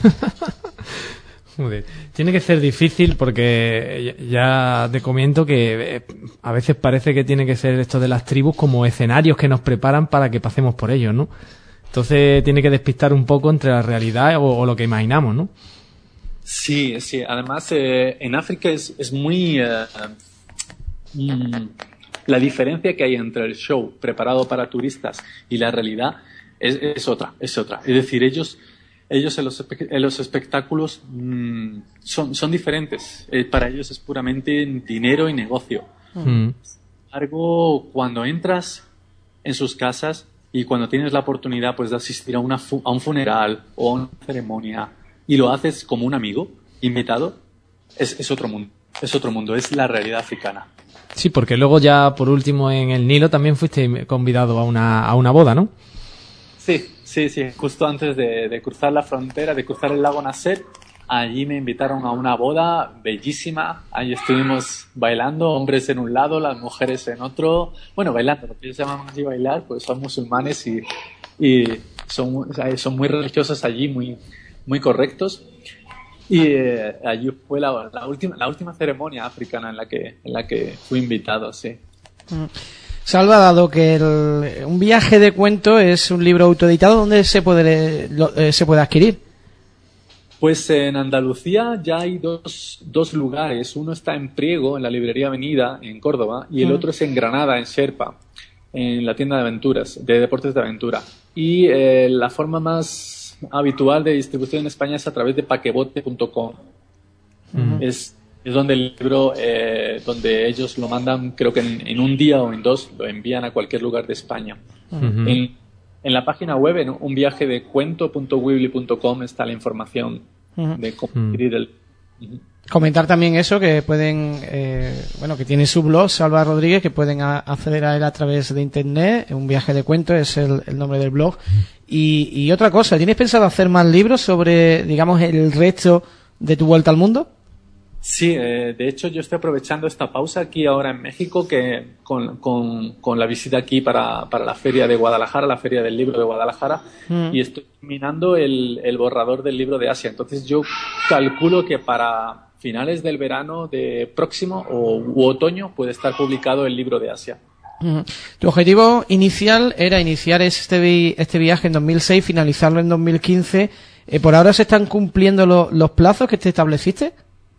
Joder. Tiene que ser difícil porque ya te comento que a veces parece que tiene que ser esto de las tribus como escenarios que nos preparan para que pasemos por ellos, ¿no? Entonces tiene que despistar un poco entre la realidad o lo que imaginamos, ¿no? Sí. Además, en África es muy... la diferencia que hay entre el show preparado para turistas y la realidad es otra. Es decir, ellos en los espectáculos son diferentes. Para ellos es puramente dinero y negocio. Sin embargo, cuando entras en sus casas, y cuando tienes la oportunidad pues de asistir a a un funeral o a una ceremonia y lo haces como un amigo invitado, es otro mundo. Es otro mundo, es la realidad africana. Sí, porque luego ya por último en el Nilo también fuiste convidado a una boda, ¿no? Sí. Justo antes de cruzar la frontera, de cruzar el lago Nasser, allí me invitaron a una boda bellísima. Allí estuvimos bailando, hombres en un lado, las mujeres en otro. Bueno, bailando, lo que ellos llaman allí bailar, pues son musulmanes y son muy religiosos allí, muy correctos. Y allí fue la última ceremonia africana en la que fui invitado, sí. Salva, dado que un viaje de cuento es un libro autoeditado, ¿dónde se puede adquirir? Pues en Andalucía ya hay dos lugares. Uno está en Priego, en la librería Avenida, en Córdoba, y el otro es en Granada, en Sherpa, en la tienda de aventuras, de deportes de aventura. Y la forma más habitual de distribución en España es a través de paquebote.com. Es donde el libro, donde ellos lo mandan, creo que en un día o en 2, lo envían a cualquier lugar de España. En la página web, en unviajedecuento.weebly.com, está la información de cómo adquirir el... Comentar también eso, que pueden, que tiene su blog, Salva Rodríguez, que pueden acceder a él a través de internet. Un viaje de cuento es el nombre del blog. Y otra cosa, ¿tienes pensado hacer más libros sobre, digamos, el resto de tu vuelta al mundo? Sí, de hecho yo estoy aprovechando esta pausa aquí ahora en México, que con la visita aquí para la feria de Guadalajara, la feria del libro de Guadalajara, y estoy terminando el borrador del libro de Asia. Entonces yo calculo que para finales del verano de próximo u otoño puede estar publicado el libro de Asia. Tu objetivo inicial era iniciar este viaje en 2006, finalizarlo en 2015. ¿Por ahora se están cumpliendo los plazos que te estableciste?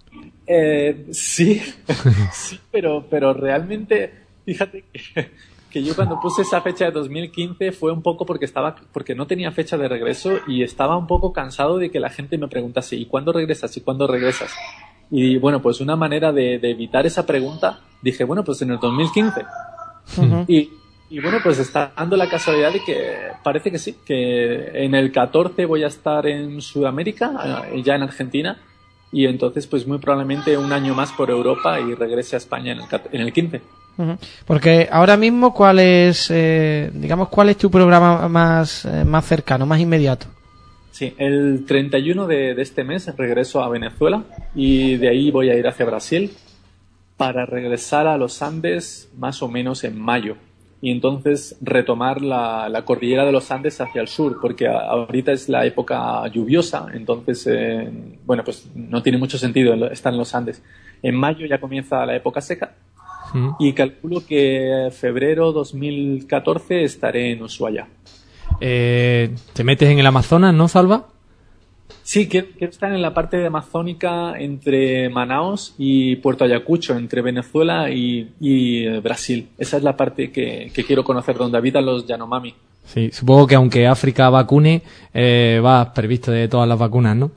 Sí, sí, pero realmente, fíjate que yo cuando puse esa fecha de 2015 fue un poco porque no tenía fecha de regreso y estaba un poco cansado de que la gente me preguntase ¿y cuándo regresas? ¿y cuándo regresas? Y bueno, pues una manera de evitar esa pregunta, dije, bueno, pues en el 2015. Y bueno, pues está dando la casualidad de que parece que sí, que en el 14 voy a estar en Sudamérica, ya en Argentina. Y entonces, pues muy probablemente un año más por Europa y regrese a España en el 15. Porque ahora mismo, ¿cuál es tu programa más cercano, más inmediato? Sí, el 31 de este mes regreso a Venezuela y de ahí voy a ir hacia Brasil para regresar a los Andes más o menos en mayo. Y entonces retomar la cordillera de los Andes hacia el sur, porque ahorita es la época lluviosa, entonces, pues no tiene mucho sentido estar en los Andes. En mayo ya comienza la época seca y calculo que febrero 2014 estaré en Ushuaia. ¿Te metes en el Amazonas, no, Salva? Sí, quiero estar en la parte amazónica entre Manaos y Puerto Ayacucho, entre Venezuela y Brasil. Esa es la parte que quiero conocer, donde habitan los Yanomami. Sí, supongo que aunque África vacune, vas previsto de todas las vacunas, ¿no?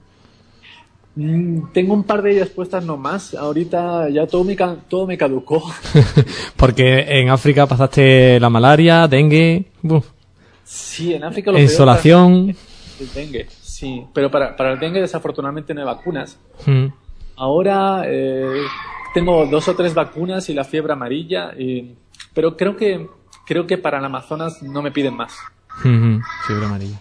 Tengo un par de ellas puestas nomás. Ahorita ya todo me caducó. Porque en África pasaste la malaria, dengue... Sí, en África lo insolación... El dengue. Sí, pero para el dengue desafortunadamente no hay vacunas. Ahora tengo 2 o 3 vacunas y la fiebre amarilla, pero creo que para el Amazonas no me piden más. Fiebre amarilla.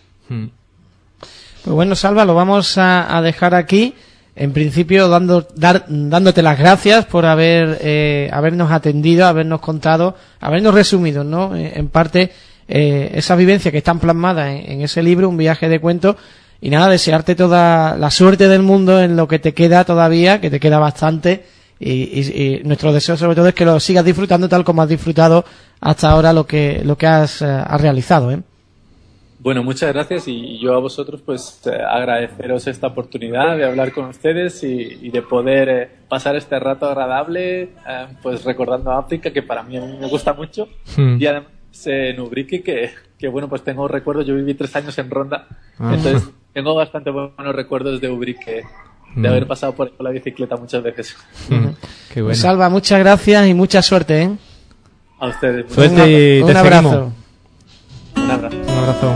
Pues bueno, Salva, lo vamos a dejar aquí. En principio dándote las gracias por habernos atendido, habernos contado, habernos resumido, ¿no? En parte esa vivencia que están plasmadas en ese libro, Un viaje de cuentos. Y nada, desearte toda la suerte del mundo en lo que te queda todavía, que te queda bastante, y nuestro deseo sobre todo es que lo sigas disfrutando tal como has disfrutado hasta ahora lo que has realizado, ¿eh? Bueno, muchas gracias, y yo a vosotros pues agradeceros esta oportunidad de hablar con ustedes y de poder pasar este rato agradable pues recordando a África, que para mí me gusta mucho, y además en Ubrique que bueno, pues tengo recuerdos. Yo viví 3 años en Ronda, entonces tengo bastante buenos recuerdos de Ubrique, de haber pasado por la bicicleta muchas veces. Qué bueno. Pues Salva, muchas gracias y mucha suerte, ¿eh? A ustedes. Suerte y un abrazo. Un abrazo. Un abrazo.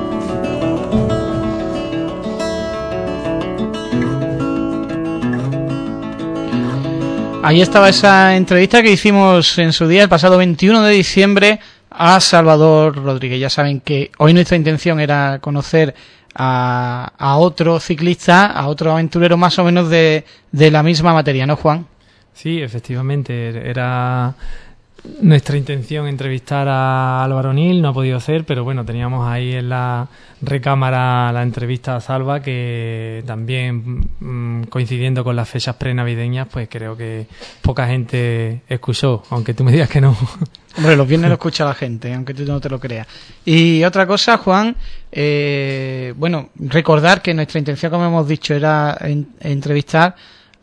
Ahí estaba esa entrevista que hicimos en su día, el pasado 21 de diciembre, a Salvador Rodríguez. Ya saben que hoy nuestra intención era conocer a otro ciclista, a otro aventurero más o menos de la misma materia, ¿no, Juan? Sí, efectivamente, era nuestra intención entrevistar a Álvaro Nil, no ha podido ser, pero bueno, teníamos ahí en la recámara la entrevista a Salva, que también coincidiendo con las fechas prenavideñas, pues creo que poca gente escuchó, aunque tú me digas que no. Hombre, los viernes lo escucha la gente, aunque tú no te lo creas. Y otra cosa, Juan, bueno, recordar que nuestra intención, como hemos dicho, era entrevistar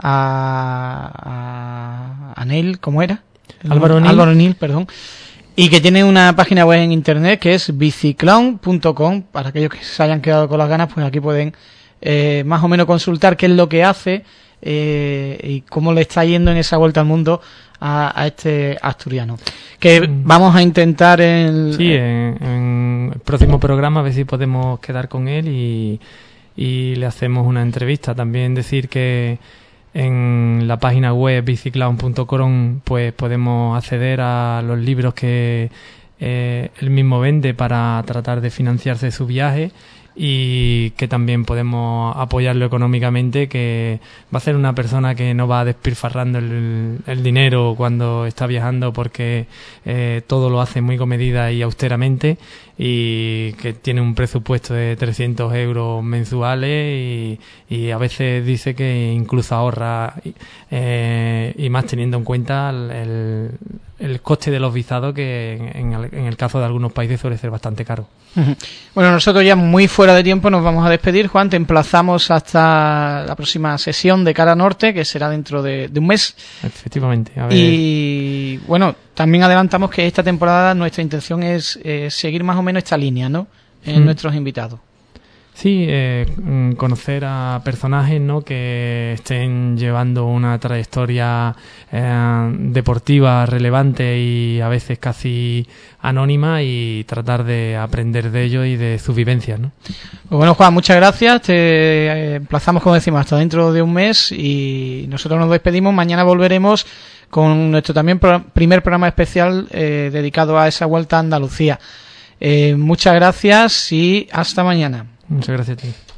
a Neil, ¿cómo era? Álvaro Nil, perdón. Y que tiene una página web en internet que es biciclown.com. Para aquellos que se hayan quedado con las ganas, pues aquí pueden más o menos consultar qué es lo que hace y cómo le está yendo en esa vuelta al mundo a este asturiano. Que vamos a intentar en el próximo programa a ver si podemos quedar con él y le hacemos una entrevista. También decir que en la página web biciclown.com pues podemos acceder a los libros que él mismo vende para tratar de financiarse su viaje, y que también podemos apoyarlo económicamente, que va a ser una persona que no va despilfarrando el dinero cuando está viajando, porque todo lo hace muy comedida y austeramente, y que tiene un presupuesto de 300 euros mensuales y a veces dice que incluso ahorra, y más teniendo en cuenta el coste de los visados, que en el caso de algunos países suele ser bastante caro. Bueno, nosotros ya muy fuera de tiempo nos vamos a despedir, Juan. Te emplazamos hasta la próxima sesión de Cara Norte, que será dentro de un mes. Efectivamente. A ver. Y bueno, también adelantamos que esta temporada nuestra intención es seguir más o menos esta línea, ¿no? En nuestros invitados. Sí, conocer a personajes, ¿no?, que estén llevando una trayectoria deportiva relevante y a veces casi anónima, y tratar de aprender de ellos y de sus vivencias, ¿no? Pues bueno, Juan, muchas gracias. Te emplazamos, como decimos, hasta dentro de un mes, y nosotros nos despedimos. Mañana volveremos con nuestro también primer programa especial dedicado a esa vuelta a Andalucía. Muchas gracias y hasta mañana. Muchas gracias a ti.